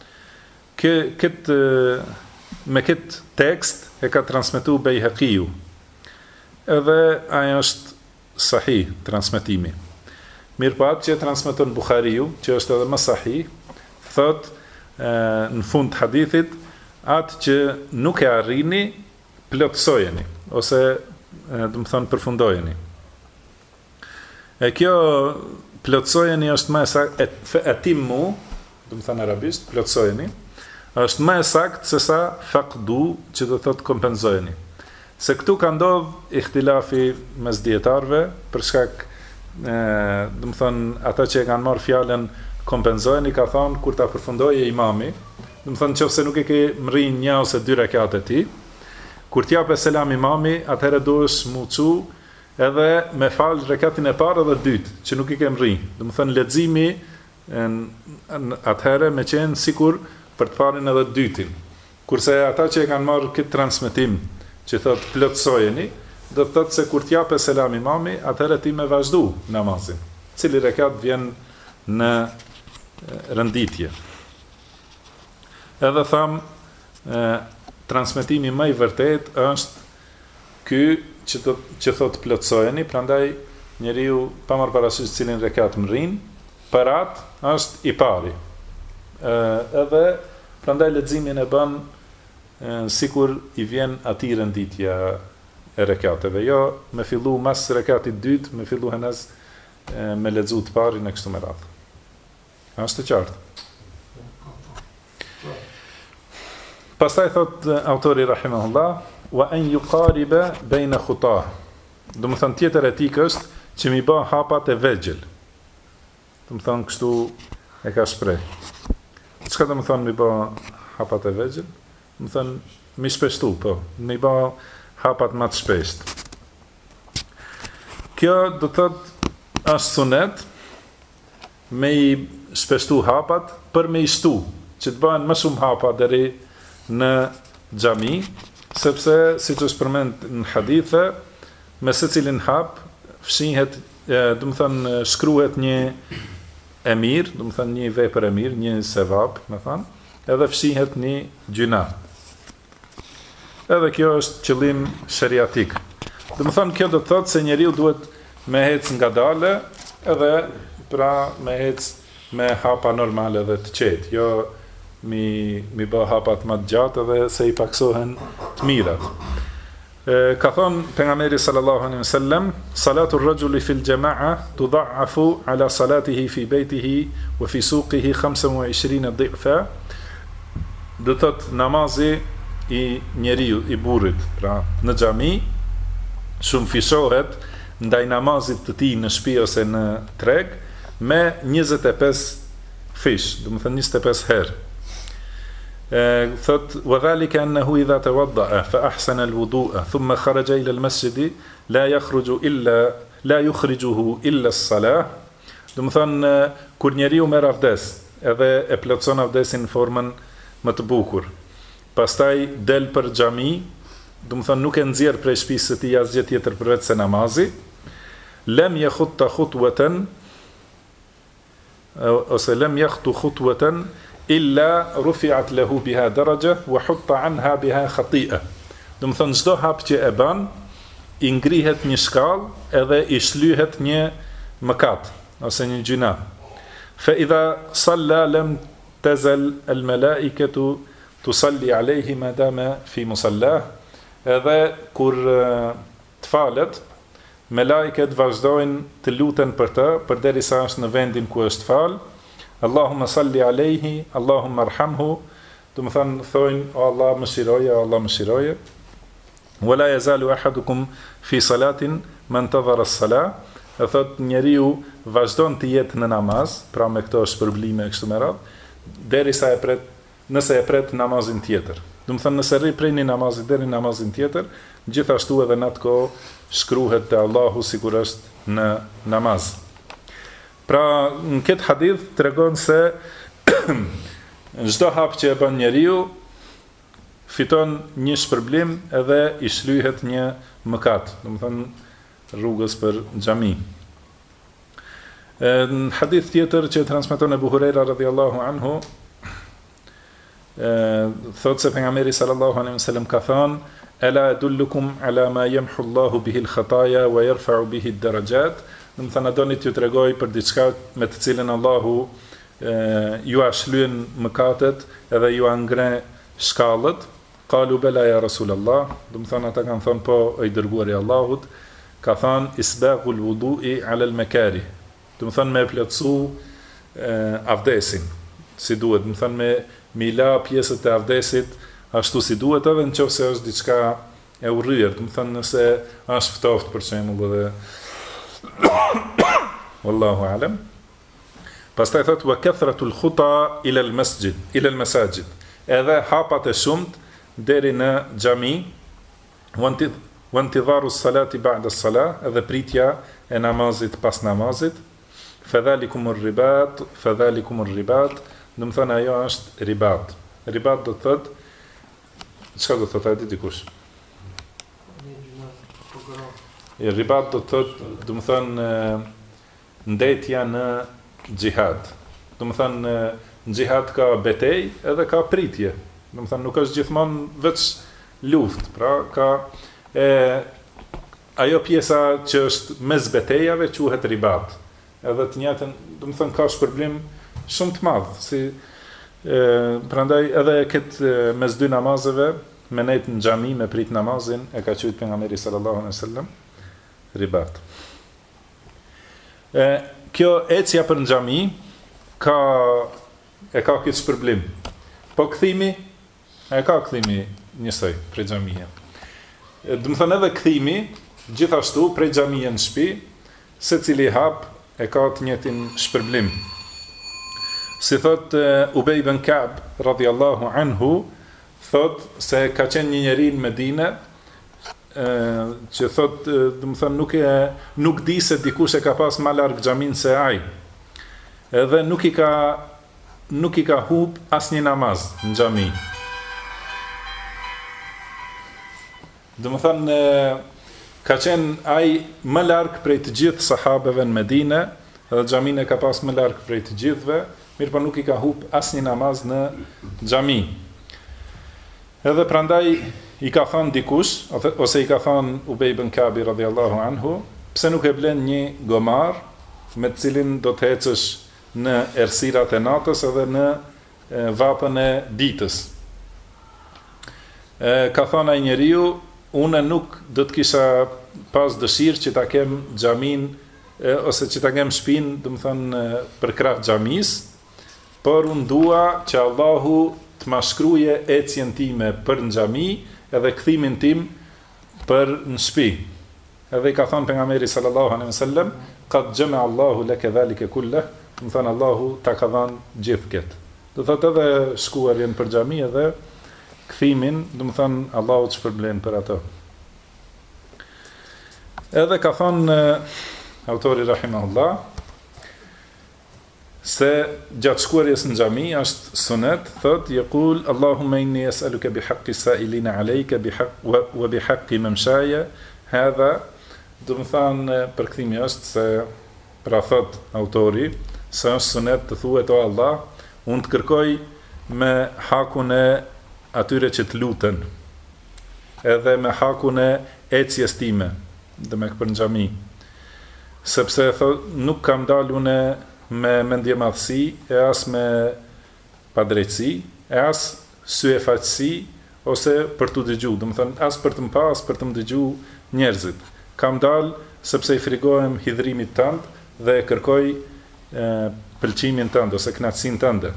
[SPEAKER 1] Me këtë tekst e ka transmetu Bejheqiu, edhe ajo është sahih transmetimi. Mirë po atë që transmeton Bukhariu, që është edhe më sahih, thot në fund të hadithit, atë që nuk e arrini, plotësojeni, ose do të thënë përfundojeni. E kjo plotësojeni është më saktë, etimmu, do të thënë arabisht, plotësojeni, është më saktë se sa faqdu, që do thotë kompenzojeni. Se këtu ka ndodhur ihtilafi mes dietarëve për shkak do të thënë ata që e kanë marrë fjalën kompenzojeni, ka thonë kur ta përfundojë imami, do të thënë nëse nuk e ke mrin një ose dy rekate ti, kur t'japë selam imami, atëherë duhesh muçu edhe me fal rekatin e parë dhe dytë, që nuk i ke mrin. Do të thënë leximi atëherë me qenë sikur për të parin edhe dytin. Kurse ata që e kanë marrë këtë transmetim, që thotë plotësojeni, do të thotë se kur t'japë selam imami, atëherë ti me vazhdu namazin. Cili rekat vjen në rënditje. Edhe tham, transmetimi më i vërtet është ky që thot plotësojeni, prandaj njeriu pa marrë parasysh cilin rekat mrin, për atë është i pari. Edhe prandaj leximin e bën sikur i vjen atij rënditja e rekateve, jo me fillu mas rekatit dytë, me fillu henes me lexu të parin e kështu me radhë. Është të qartë. Pastaj thot autori rahimahullah, wa an yuqariba baina khutah. Do të thënë tjetër etik është që mi bë hapat e vegjël. Do të thënë kështu e ka shpreh. Çka do të thënë mi bë hapat e vegjël? Do të thënë mi shpeshtu, po, mi bë hapat më të shpesht. Kjo do të thotë është sunet me i shpeshtu hapat për me i shtu, që të bëhen më shumë hapa deri në xhami, sepse siç është përmend në hadithe, me secilin hap fshihet, do të thënë shkruhet një emir, do të thënë një vepër e mirë, një sevap, më thënë, edhe fshihet një gjuna. Edhe kjo është qëllim sheriatik. Do të thënë kjo do të thotë se njeriu duhet me hec ngadale, edhe pra me hec me hapa normale dhe të qetë, jo mi bë hapat më të gjatë edhe se i paksohen të mirat. Ka thonë pejgamberi sallallahu alaihi wasallam, salatu ar-rajuli fil jama'a tudha'afu ala salatihi fi baytihi wa fi suqihi 25 dhi'fa. Do thot namazi i njeriu, i burrit, pra në xhami shumë fishohet ndaj namazit të tij në shtëpi ose në treg me 25 fish, do të thënë 25 herë. thot wadhalika annahu idha tawadda'a fa ahsana alwudu'a thumma kharaja ila almasjid la yukhrijuhu illa as-salah. Do të thonë kur njeriu merr avdes, edhe e plotson avdesin në formën më të bukur, pastaj del për xhami, do të thonë nuk e nxjerr prej shtëpisë së tij asgjë tjetër përveç se namazi, lam yakhutta khutwatan ose lam yakhtu khutwatan illa rufi'at lahu biha daraja wa hutta anha biha khati'a. Do të thonë çdo hap që e bën i ngrihet një shkallë edhe i shlyhet një mëkat ose një gjuna. Fa idha salla lam tazal al malaikatu tusalli alayhi ma dama fi musallah. Edhe kur të falet, melaiket vazhdojnë të luten për të, përderisa është në vendin ku është fal. Allahumma salli alayhi, Allahumma arhamhu. Do të thojnë o Allah mëshiroje, o Allah mëshiroje. Wala yazalu ahadukum fi salatin man tadhara as-salah. E thot njeriu vazhdon të jetë në namaz, pra me këto shpërblime kështu me radhë, derisa nëse e pret namazin tjetër. Do të thënë nëse rri prej një namazit deri në namazin tjetër, gjithashtu edhe në atë kohë shkruhet te Allahu sikur është në namaz. Pra në këtë hadith tregon se çdo hap që e bën njeriu fiton një shpërblim edhe i shlyhet një mëkat, do të thënë rrugës për xhami. Në hadith tjetër që transmeton Abu Huraira radhiyallahu anhu, thot se pejgamberi sallallahu alaihi wasallam ka thënë: "Ala adullukum ala ma yamhu Allahu bihi al-khataya wa yarfa'u bihi ad-darajat." Do të thënë doni t'ju tregoj për diçka me të cilën Allahu ju ashlyen mëkatet edhe ju ngre shkallët. Qalu bela ya Rasulullah. Do të thënë ata kanë thënë po i dërguari i Allahut. Ka thënë isbaghul wudu'i ala al-makarih. Do të thënë me plotsu avdesin si duhet, do të thënë me mila pjesët e avdesit ashtu si duhet, edhe nëse është diçka e urryer, do të thënë nëse është ftoftë për shembull edhe wallahu alam. Pastaj thotë wa kathratul khuta ila al-masajid. Edhe hapat e shumt deri në xhami, wa intidharu as-salati ba'da as-salah, edhe pritja e namazit pas namazit. Fadhalikum ar-ribat, do të thënë ajo është ribat. Ribat do të thotë, çka do të thotë atë dikush? Ribat do të thotë, do të thënë ndetja në xihad. Do të thënë në xihad ka betejë edhe ka pritje. Do të thënë nuk është gjithmonë veç luftë, pra ka ajo pjesa që është mes betejave quhet ribat. Edhe të njëjtën, do të thënë ka shpërblim shumë të madh, si prandaj edhe këtë mes dy namazeve, me nejt në xhami me prit namazin, e ka thënë pejgamberi sallallahu alaihi wasallam ribat. Kjo ecja për në xhami ka këtë shpërblim. Po kthimi njësoj prej xhamia. Do të thënë edhe kthimi gjithashtu prej xhamia në shtëpi, secili hap e ka të njëjtin shpërblim. Si thot Ubej ibn Ka'b radhiyallahu anhu, thot se ka qenë një njeri në Medinë që thot, do të thënë nuk di se dikush e ka pas më larg xhamin se ai. Edhe nuk i ka hub asnjë namaz në xhami. Do të thënë ka qenë ai më larg prej të gjithë sahabeve në Medinë, edhe xhamin e ka pas më larg prej të gjithëve, mirë po nuk i ka hub asnjë namaz në xhami. Edhe prandaj i ka thënë dikush, ose i ka thënë Ubej ibn Ka'bi radhiyallahu anhu, pse nuk e blen një gomar me të cilin do të ecësh në errësirat e natës edhe në vapën e ditës. Ka thënë ai njeriu, unë nuk do të kisha pas dëshirë që ta kem xhamin ose që ta kem shtëpinë, do të thënë për krah xhamis, por unë dua që Allahu të ma shkruje ecjen time për në xhami edhe kthimin tim për në shtëpi. Edhe i ka thënë pejgamberi sallallahu alaihi wasallam, qad jama Allahu laka zalika kullah, do të thënë Allahu ta ka dhënë gjithë këtë. Do thotë edhe shkuarjen për xhami edhe kthimin, do të thonë Allahu të shpërblen për ato. Edhe ka thonë autori rahimahullah se gjatë shkuarjes në xhami është sunet, thot yaqul Allahumma inni es'aluka bihaqqi sa'ilina alayka wa bihaqqi mamshaya hadha, do të thonë përkthimi është se pra thot autori se është sunet të thuhet o Allah, unë të kërkoj me hakun e atyre që të luten, edhe me hakun e ecjes time, dhe me këpër në xhami, sepse thot, nuk kam dalë une me mendje madhësi, e as me padrejtësi, e as sy e faqësi, ose për të dëgju, dhe më thënë, as për të më pa, as për të më dëgju njerëzit. Kam dalë sepse i frigohem hidhrimit tënd dhe kërkoj pëlqimin tënd, ose kënaqësinë tënde.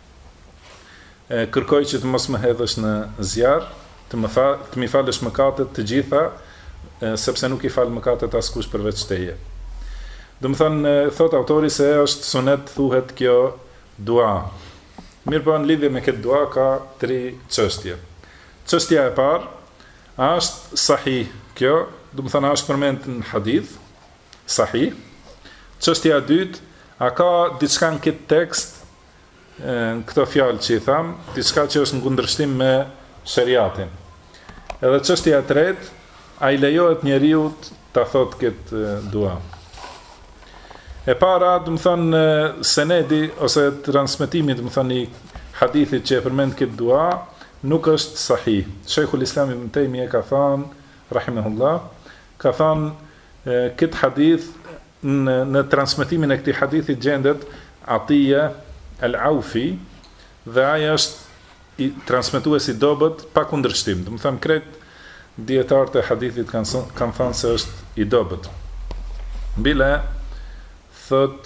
[SPEAKER 1] Kërkoj që të mos më hedhësh në zjarr, të mi falësh mëkatet të gjitha, sepse nuk i falë mëkatet askush përveç teje. Do më thënë, thot autori se është sunet thuhet kjo dua. Mirë po në lidhje me këtë dua ka 3 çështje. Çështja e parë, është sahih kjo, do më thënë është përmend në hadith, sahih. Çështja e dytë, a ka diçka në këtë tekst, në këto fjalë që i tham, diçka që është në kundërshtim me shariatin. Edhe çështja e tretë, a i lejohet njeriut ta thot këtë dua. E para, do më thënë, senedi, ose transmetimi, do më thënë, i hadithit që e përmend këtë dua, nuk është sahih. Shejkhul Islam Ibn Taymiyah ka thënë, rahimahullah, ka thënë, këtë hadith, në transmetimin e këtij hadithi gjendet Atija al-Aufi, dhe aja është transmetues i dobët pa kundërshtim. Do më thënë, kretë dietarët e hadithit kanë thënë se është i dobët. Mbile, thot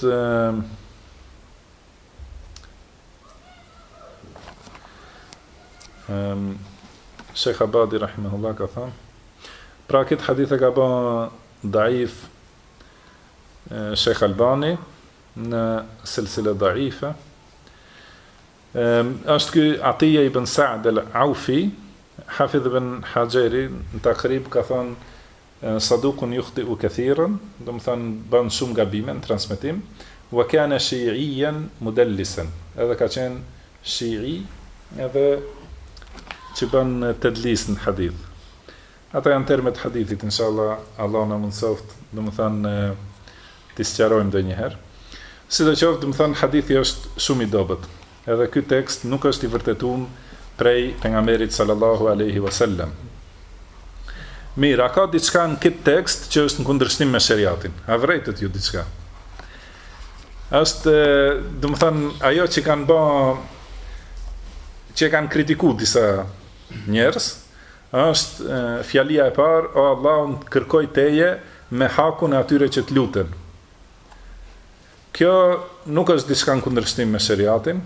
[SPEAKER 1] Sheikh Abadi rahimahullah ka thënë, pra këtë hadith e ka bën daif Sheikh Albani në silsile daife. Është ky Atija ibn Sa'd al-Aufi, Hafidh ibn Hajeri në takrib ka thënë sadukun yukhti'u kathiran, do të thënë bën shumë gabime në transmetim, wa kana shi'iyan mudallisan, edhe ka qenë shi'i, edhe që bën tadlis në hadith. Ata janë termet hadithit, inshallah Allah na mundsoft, do të thënë t'i sqarojmë ndonjëherë. Sidoqoftë, do të thënë hadithi është shumë i dobët. Edhe ky tekst nuk është i vërtetuar prej pejgamberit sallallahu alaihi wasallam. Mirë, a ka diçka në këtë tekst që është në kundërshtim me shariatin? A vërejtët ju diçka? Është, do të thënë, ajo që kanë kritiku disa njerëz, është fjalia e parë, o Allah, unë kërkoj teje me hakun e atyre që të luten. Kjo nuk është diçka në kundërshtim me shariatin,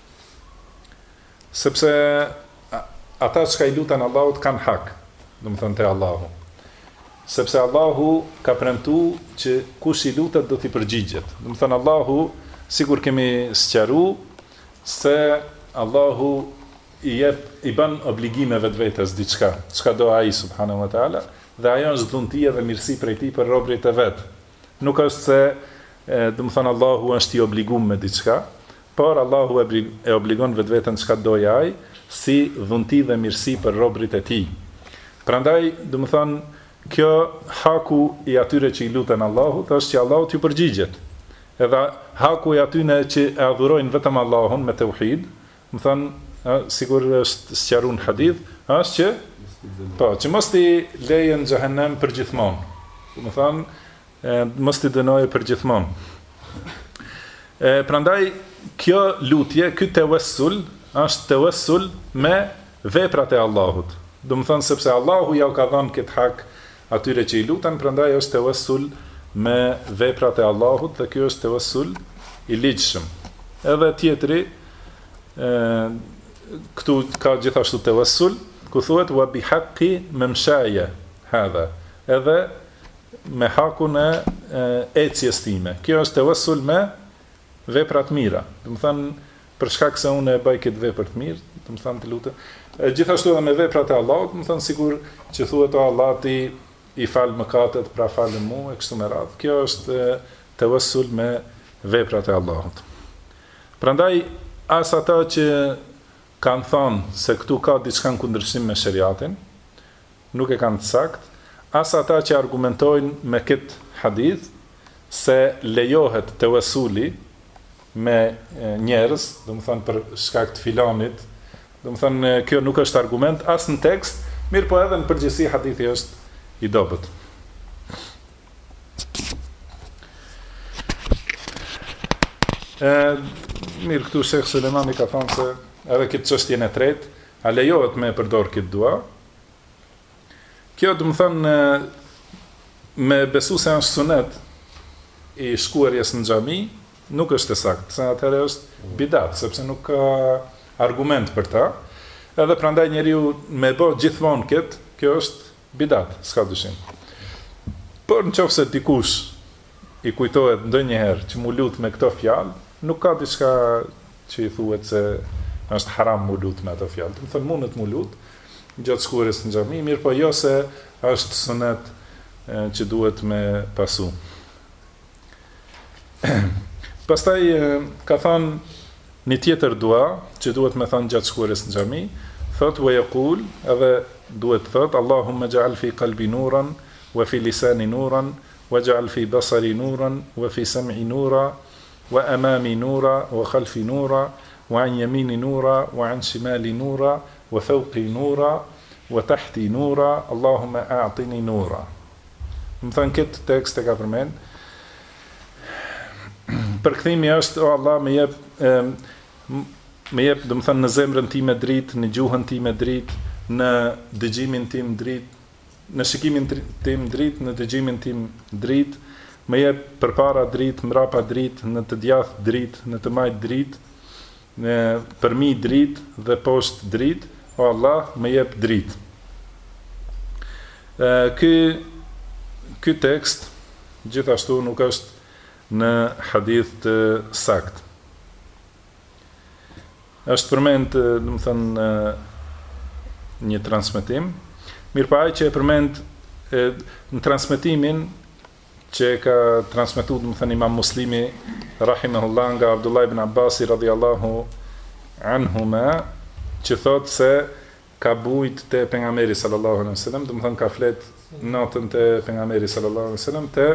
[SPEAKER 1] sepse ata që ka i luten Allahut kanë hak, do më thënë te Allahu. Sepse Allahu ka premtu që kush i lutet do t'i përgjigjet. Do më thënë Allahu, sigur kemi sqaru, se Allahu i bën obligimeve të vetës diçka, çka do ai subhanahu wa taala, dhe ajo është dhuntia dhe mirësi prej tij për robërit e vet. Nuk është se, do më thënë Allahu është i obliguar me diçka, por Allahu e obligon vetveten çka do ai, si dhunti dhe mirësi për robërit e tij. Prandaj, do më thënë, kjo haku i atyre që i luten Allahut, është që Allahut ju përgjigjet. Edhe haku i atyre që e adhurojnë vetëm Allahun me tauhid, më thënë, sigur është sqaruar në hadith, është që, që mos t'i lejen xhehenem për gjithmonë. Do më thënë, mos t'i dënojë për gjithmonë. Prandaj, kjo lutje, ky tawassul, është tawassul me veprat e Allahut. Do më thënë, sepse Allahu ja u ka dhënë këtë hak atyre që i luten, prandaj është tawassul me veprat e Allahut, dhe kjo është tawassul i ligjshëm. Edhe tjetri, këtu ka gjithashtu tawassul, ku thuhet wa bihaqqi mamshaya hadha, edhe me hakun e ecjes time. Kjo është tawassul me veprat mira. Do më thënë, për shkak se unë e bëj këtë vepër të mirë, do të them të lutem. Gjithashtu edhe me veprat e Allahut, do të them sigur që thuhet o Allah ti i fal mëkatet, pra falë mua e kështu me radhë. Kjo është tawassul me veprat e Allahut. Prandaj as ata që kanë thonë se këtu ka diçka në kundërshtim me shariatin, nuk e kanë të saktë, as ata që argumentojnë me këtë hadith se lejohet tawassuli me njerëz, do të thonë për shkak të filanit, do të thonë kjo nuk është argument as në tekst, mirë po edhe në përgjithësi hadithi është i dobët. Mirë, këtu Shekh Sulemani ka thonë se edhe këtë çështjen e tretë, a lejohet me përdor këtë dua? Kjo do të thonë me besu se është sunet i shkuarjes në xhami, nuk është e saktë, se atëherë është bidat, sepse nuk ka argument për ta. Edhe prandaj njeriu me bë gjithmonë këtë, kjo është bidat, s'ka dyshim. Por nëse dikush i kujtohet ndonjëherë që mu lut me këto fjalë, nuk ka diçka që i thuhet se është haram mu lut me ato fjalë. Do të thonë mundet mu lut gjatë shkuarjes në xhami, mirë po jo se është sunet që duhet me pasu. Pastaj ka thënë një tjetër dua që duhet me thënë gjatë shkuarjes në xhami, thot wa yaqul, edhe duhet thot Allahumma ja'al fi qalbi nuran wa fi lisani nuran wa ja'al fi basari nuran wa fi sam'i nura wa amami nura wa khalfi nura wa an yamini nura wa an shimali nura wa fawqi nura wa tahti nura Allahumma a'tini nura. Më thënë këtë tekst e ka përmend. Përkthimi është o Allah më jep do të thënë në zemrën time dritë, në gjuhën time dritë, në dëgjimin tim dritë, në shikimin tim dritë, në dëgjimin tim dritë, më jep përpara dritë, mbrapa dritë, në të djathtë dritë, në të majtë dritë, në përmi dritë dhe poshtë dritë, o Allah më jep dritë. Ky tekst gjithashtu nuk është në hadith të saktë. Është përmend, do të thënë, një transmetim, mirë pa ai që e përmend në transmetimin që ka transmetuar, do të thënë, Imam Muslimi rahimahullah nga Abdullah ibn Abbas radhiyallahu anhuma, që thotë se ka bujt te pejgamberi sallallahu alaihi wasallam, do të thënë ka flet natën te pejgamberi sallallahu alaihi wasallam te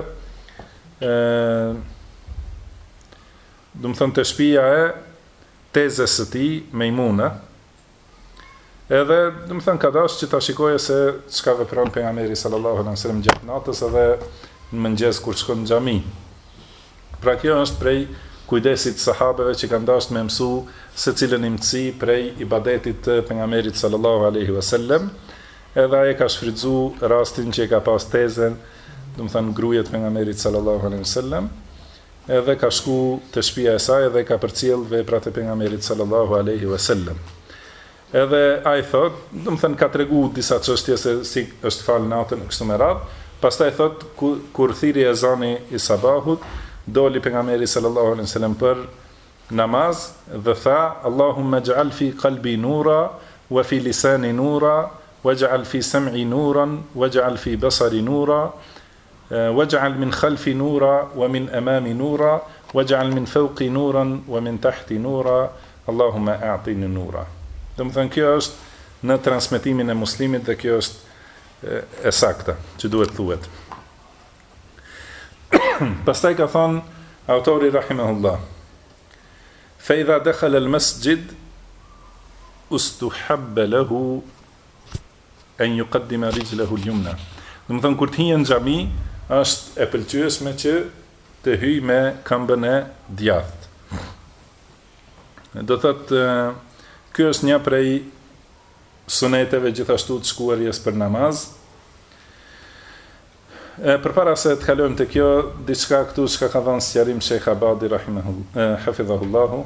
[SPEAKER 1] do të thënë te shtëpia e tezës së tij Mejmuna. Edhe do të thënë ka dashur që ta shikoje se çka vepron pejgamberi sallallahu alaihi wasallam gjatë natës edhe në mëngjes kur shkon në xhami. Pra kjo është prej kujdesit sahabeve që kanë dashur me mësu se cilën imtësi prej ibadetit të pejgamberit sallallahu alaihi wasallam. Edhe ai ka shfrytzu rastin që e ka pas tezën, do të thënë gruaja e pejgamberit sallallahu alaihi wasallam, edhe ka shku te shtëpia e saj dhe ka përcjell veprat e pejgamberit sallallahu alaihi wasallam. Edhe ai thot, do të thënë ka tregu disa çështje se si është fal natën kështu me radhë. Pastaj thot kur thiri ezani i sabahut, doli pejgamberi sallallahu alaihi wasallam për namaz dhe tha Allahumma ij'al fi qalbi nura wa fi lisani nura waj'al fi sam'i nuran waj'al fi basari nura waj'al min khalfi nura wa min amami nura waj'al min fawqi nuran wa min tahti nura Allahumma a'tini nura. Do të thënë kjo është në transmetimin e Muslimit dhe kjo është e sakta që duhet thuhet. Pastaj ka thënë autori rahimahullah, fa idha dakhala al-masjid ustuhabba lahu an yuqaddima rijlahu al-yumna. Do të thënë kur të hyjë në xhami është e pëlqyesme që të hyjë me këmbën e djathtë. Do thotë ky është një prej suneteve gjithashtu të shkuarjes për namaz. Përpara se të kalojmë te kjo, diçka këtu çka ka dhënë sqarim Sheikh Abadi hafidhahullahu.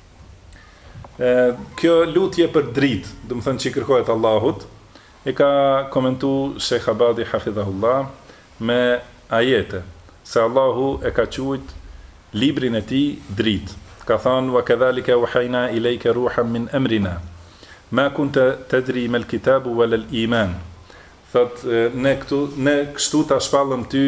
[SPEAKER 1] Kjo lutje për dritë, do të thënë që i kërkohet Allahut, e ka komentuar Sheikh Abadi hafidhahullah me ajete, se Allahu e ka quajtur librin e tij dritë. ka thënë wa kadhalika wahayna ilayka ruhan min amrina ma kunta tadri mal kitabu wala al iman. Thot ne kështu ta shpallëm ty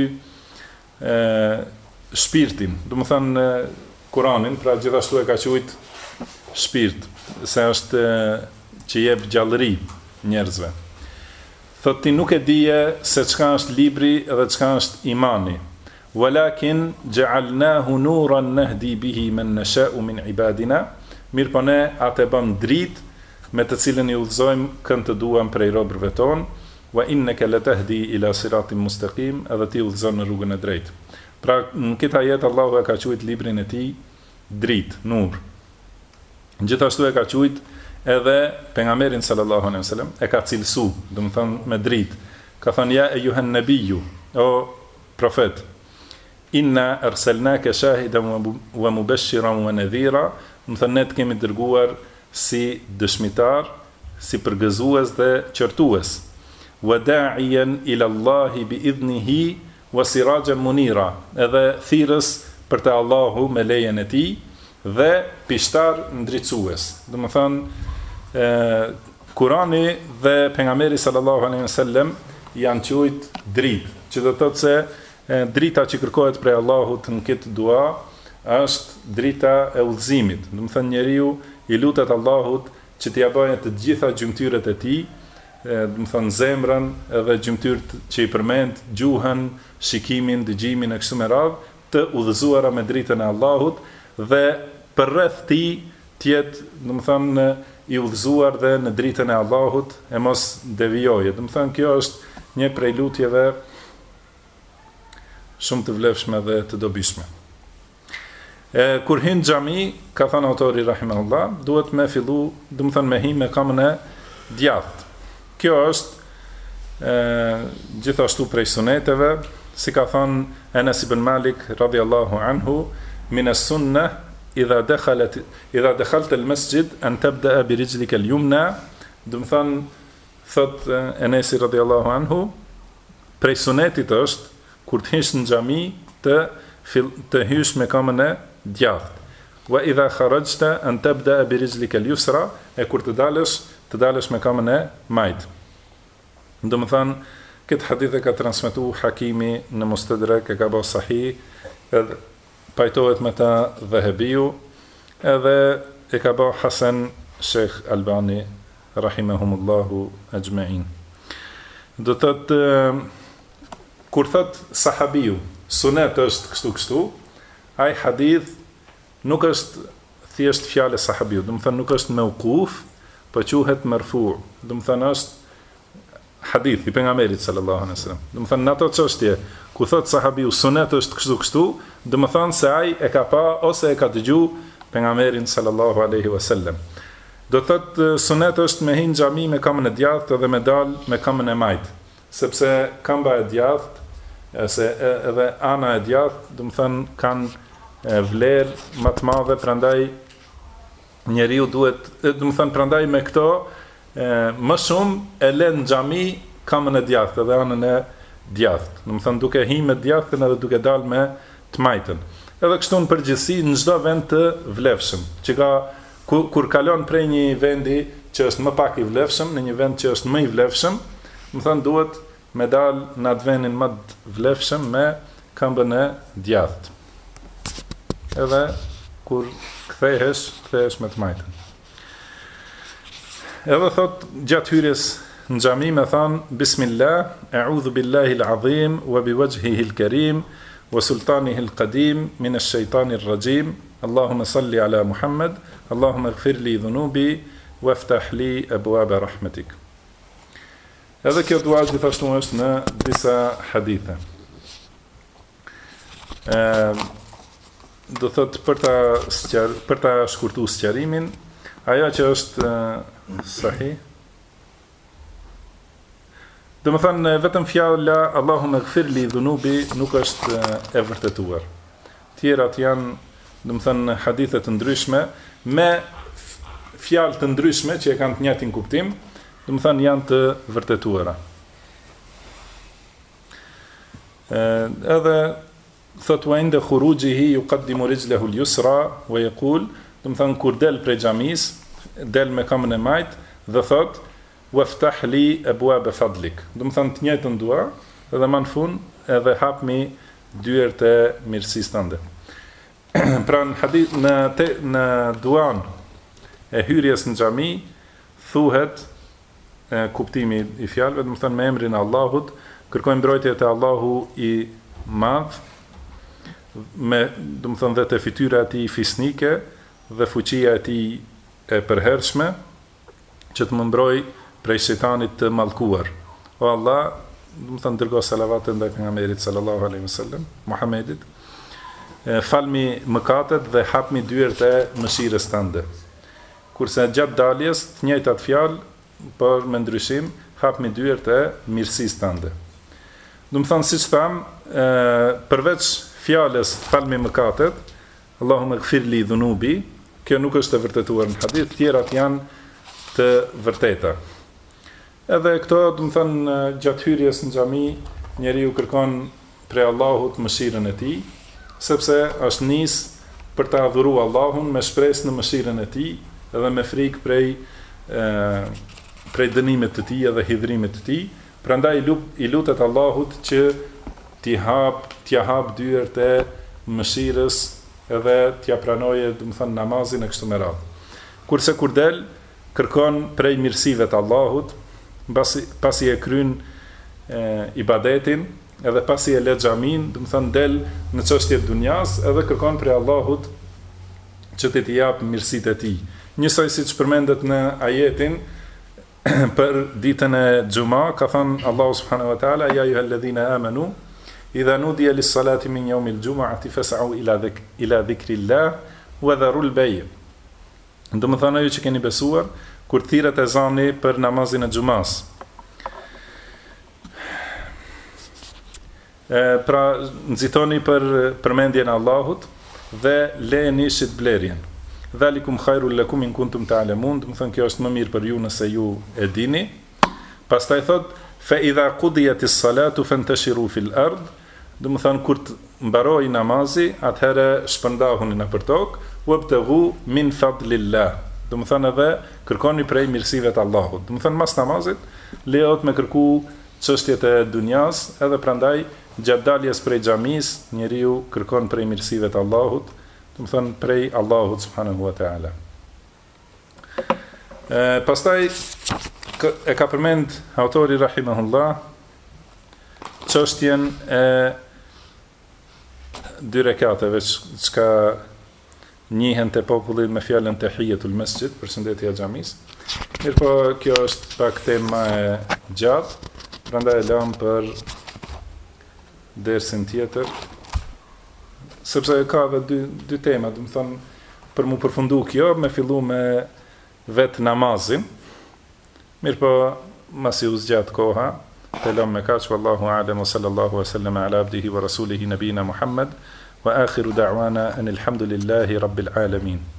[SPEAKER 1] shpirtin, do të thënë Kur'anin, pra gjithashtu e ka quajt shpirt, se është që jep gjallëri njerëzve. Thot ti nuk e dije se çka është libri dhe çka është imani. Walakin ja'alnahu nuran nahdi bihi man nasha'u min ibadina. Mirë po ne atë bëm dritë me të cilën i udhëzojmë kënd të duam prej robërve tonë, wa innaka latahdi ila siratin mustaqim, edhe ti udhëzon në rrugën e drejtë. Pra në këtë ajet Allahu e ka quajt librin e tij dritë, nur. Gjithashtu e ka quajt edhe pejgamberin sallallahu alaihi wasallam, e ka cilësu, do të thonë me dritë. Ka thënë ja ejuhan nabiyyu, o profet, inna arsalnaka shahidan wa mubashiran wa nadhira, do të thënë ne të kemi dërguar si dëshmitar, si përgëzues dhe qortues. Wa da'iyan ila Allahi bi idhnihi wa sirajan munira, edhe thirrës për te Allahu me lejen e tij dhe pishtar ndriçues. Do të thënë Kurani dhe pejgamberi sallallahu alaihi wasallam janë quajt dritë, që do të thotë se drita që kërkohet prej Allahut në këtë dua është drita e udhëzimit. Do të thënë njeriu i lutet Allahut që t'i bëjë të gjitha gjymtyrët e tij, do të thënë zemrën edhe gjymtyrët që i përmend, gjuhën, shikimin, dëgjimin e kështu me radhë, të udhëzuara me dritën e Allahut dhe përreth tij të jetë, do të thënë, i udhëzuar dhe në dritën e Allahut e mos devijojë. Do të thënë kjo është një prej lutjeve shumë të vlefshme dhe të dobishme. Kur hin xhami, ka thënë autori rahimahullah, duhet me fillu, do të thënë me him me kamën e djathtë. Kjo është gjithashtu prej suneteve, si ka thënë Anas ibn Malik radhiyallahu anhu, min as-sunnah idha dakhalta al-masjid an tabda'a bi rijlika al-yumna, do të thënë thot Anas radhiyallahu anhu, prej sunetit është kur të hysh në xhami të hysh me kamën e djathtë. Wa idha kharajta an tabda'a bi rijlika al-yusra, e kur të dalësh me kamën e majt. Do të thënë këtë hadith e ka transmetuar Hakimi në Mustadrak, e ka bërë sahih, edhe pajtohet me ta Dhahabiu, edhe e ka bërë Hasan Sheikh Albani rahimahumullahu ajma'in. Do të thotë kur thot sahabiu, sunet është kështu, ai hadith nuk është thjesht fjalë e sahabiut, do të thënë nuk është mauquf, po quhet marfu', do të thënë është hadith i pejgamberit sallallahu alaihi wasallam. Do të thënë në ato çështje ku thot sahabiu sunet është kështu, do të thënë se ai e ka pa ose e ka dëgjuar pejgamberin sallallahu alaihi wasallam. Do thotë sunet është me hin xhami me kamën e djathtë dhe me dal me kamën e majt, sepse kamba e djathtë edhe ana e djathtë, do të thënë kanë vlerë më të madhe, prandaj njeriu duhet, do të thënë prandaj me këto më shumë e lën xhami kamën e djathtë dhe anën e djathtë. Do të thënë duke hyrë me djathtën edhe duke dalë me të majtën. Edhe kështu në përgjithësi në çdo vend të vlefshëm, që ka kur kalon prej një vendi që është më pak i vlefshëm në një vend që është më i vlefshëm, do të thënë duhet me dal në atë vendin më të vlefshëm me këmbën e djathtë. Edhe kur kthehesh me të majtën. Edhe thot gjatë hyrjes në xhami me thon bismillah, a'udhu billahi al-azim wa biwajhihi al-karim wa sultanihi al-qadim min ash-shaytanir rajim. Allahumma salli ala Muhammad, Allahumma ighfir li dhunubi waftah li abwaaba rahmatik. Edhe kjo dua gjithashtu është në disa hadithe. Do thot për ta shkurtuar sqarimin, ajo që është sahih. Do të thënë vetëm fjala Allahumma ighfir li dhunubi nuk është e vërtetuar. Tjerat janë, do të thënë hadithe të ndryshme me fjalë të ndryshme që e kanë të njëjtin kuptim, do të thënë janë të vërtetuara. Edhe thot wa inda khurujihi yuqaddimu rijlahu al-yusra wa yaqul, do të thon kur del prej xhamis, del me këmbën e majt dhe thot waftah li abwab fadlik. Do të thon të njëjtën dua dhe më në fund edhe hapmi dyert e mirësisë tënde. Pra në hadith në duan e hyrjes në xhami thuhet kuptimi i fjalëve, do të thon me emrin e Allahut, kërkojmë mbrojtje te Allahu i Madh, me do të thon dhe te fytyra e tij fisnike dhe fuqia e tij e përhershme, që të më mbroj prej shejtanit të mallkuar. O Allah, do të thon dërgoj salavat ndaj pejgamberit sallallahu alaihi wasallam, Muhammedit, falmi mëkatet dhe hapmi dyert e mëshirës tënde. Kurse gjatë daljes, të njëjtat fjalë, por me ndryshim, hapmi dyert e mirësisë tënde. Do të thon siç tham, përveç fjalës falmi mëkatet, Allahumma ighfir li dhunubi, kjo nuk është e vërtetuar në hadith, tjerat janë të vërteta. Edhe këto, do të thon, gjatë hyrjes në xhami, njeriu kërkon prej Allahut mëshirën e tij, sepse është nis për të adhuruar Allahun me shpresë në mëshirën e tij edhe me frikë prej dënimit të tij edhe hidhrimit të tij. Prandaj i lutet Allahut që t'ia hap dyert e mëshirës edhe t'ia pranojë, do të thënë, namazin e kështu me radhë. Kurse kur del, kërkon prej mirësive të Allahut, pasi e kryen ibadetin, edhe pasi e le xhamin, do të thënë del në çështjet dunjas, edhe kërkon prej Allahut që t'i jap mirësitë e tij. Njësoj siç përmendet në ajetin për ditën e xuma, ka thënë Allahu subhanahu wa taala, ya ayyuhalladhina amanu idha nudiya lis-salati min yawmil jumu'ati fas'au ila dhikrillah wa dharul bay'. Do të thënë ajo që keni besuar, kur thirret ezani për namazin e xumas. Pra nxitoni për përmendjen e Allahut dhe lejeni shit blerjen. Dhalikum khairul lakum in kuntum ta'lamun, do të thënë kjo është më mirë për ju nëse ju e dini. Pastaj thot fa idha qudiyatis salatu fantashiru fil ard, do të thënë kur të mbaroj namazi, atëherë shpërndahuni nëpër tokë, wabtaghu min fadlillah. Do të thënë edhe kërkoni prej mirësive të Allahut. Do të thënë mas namazit lejohet me kërku çështjet e dunjas, edhe prandaj gjatë daljes prej xhamis, njeriu kërkon prej mirësive të Allahut, do të thënë prej Allahut subhanahu wa taala. Pastaj e ka përmend autori rahimahullah çështjen e dy rekateve çka njihen te populli me fjalën tahiyatul masjid, përshëndetja e xhamis. Mirpo kjo është pak tema e gjatë, prandaj e lëm për dersin tjetër, sepse ka edhe dy tema, do të thon, për mu përfundu kjo, me fillu me vetë namazin. Mirpo masi u zgjat koha, të lëm me kaq, wallahu a'lam, wa sallallahu wa sallam ala abdihi wa rasulihi nabina Muhammad, wa akhiru da'wana anil hamdulillahi rabbil alamin.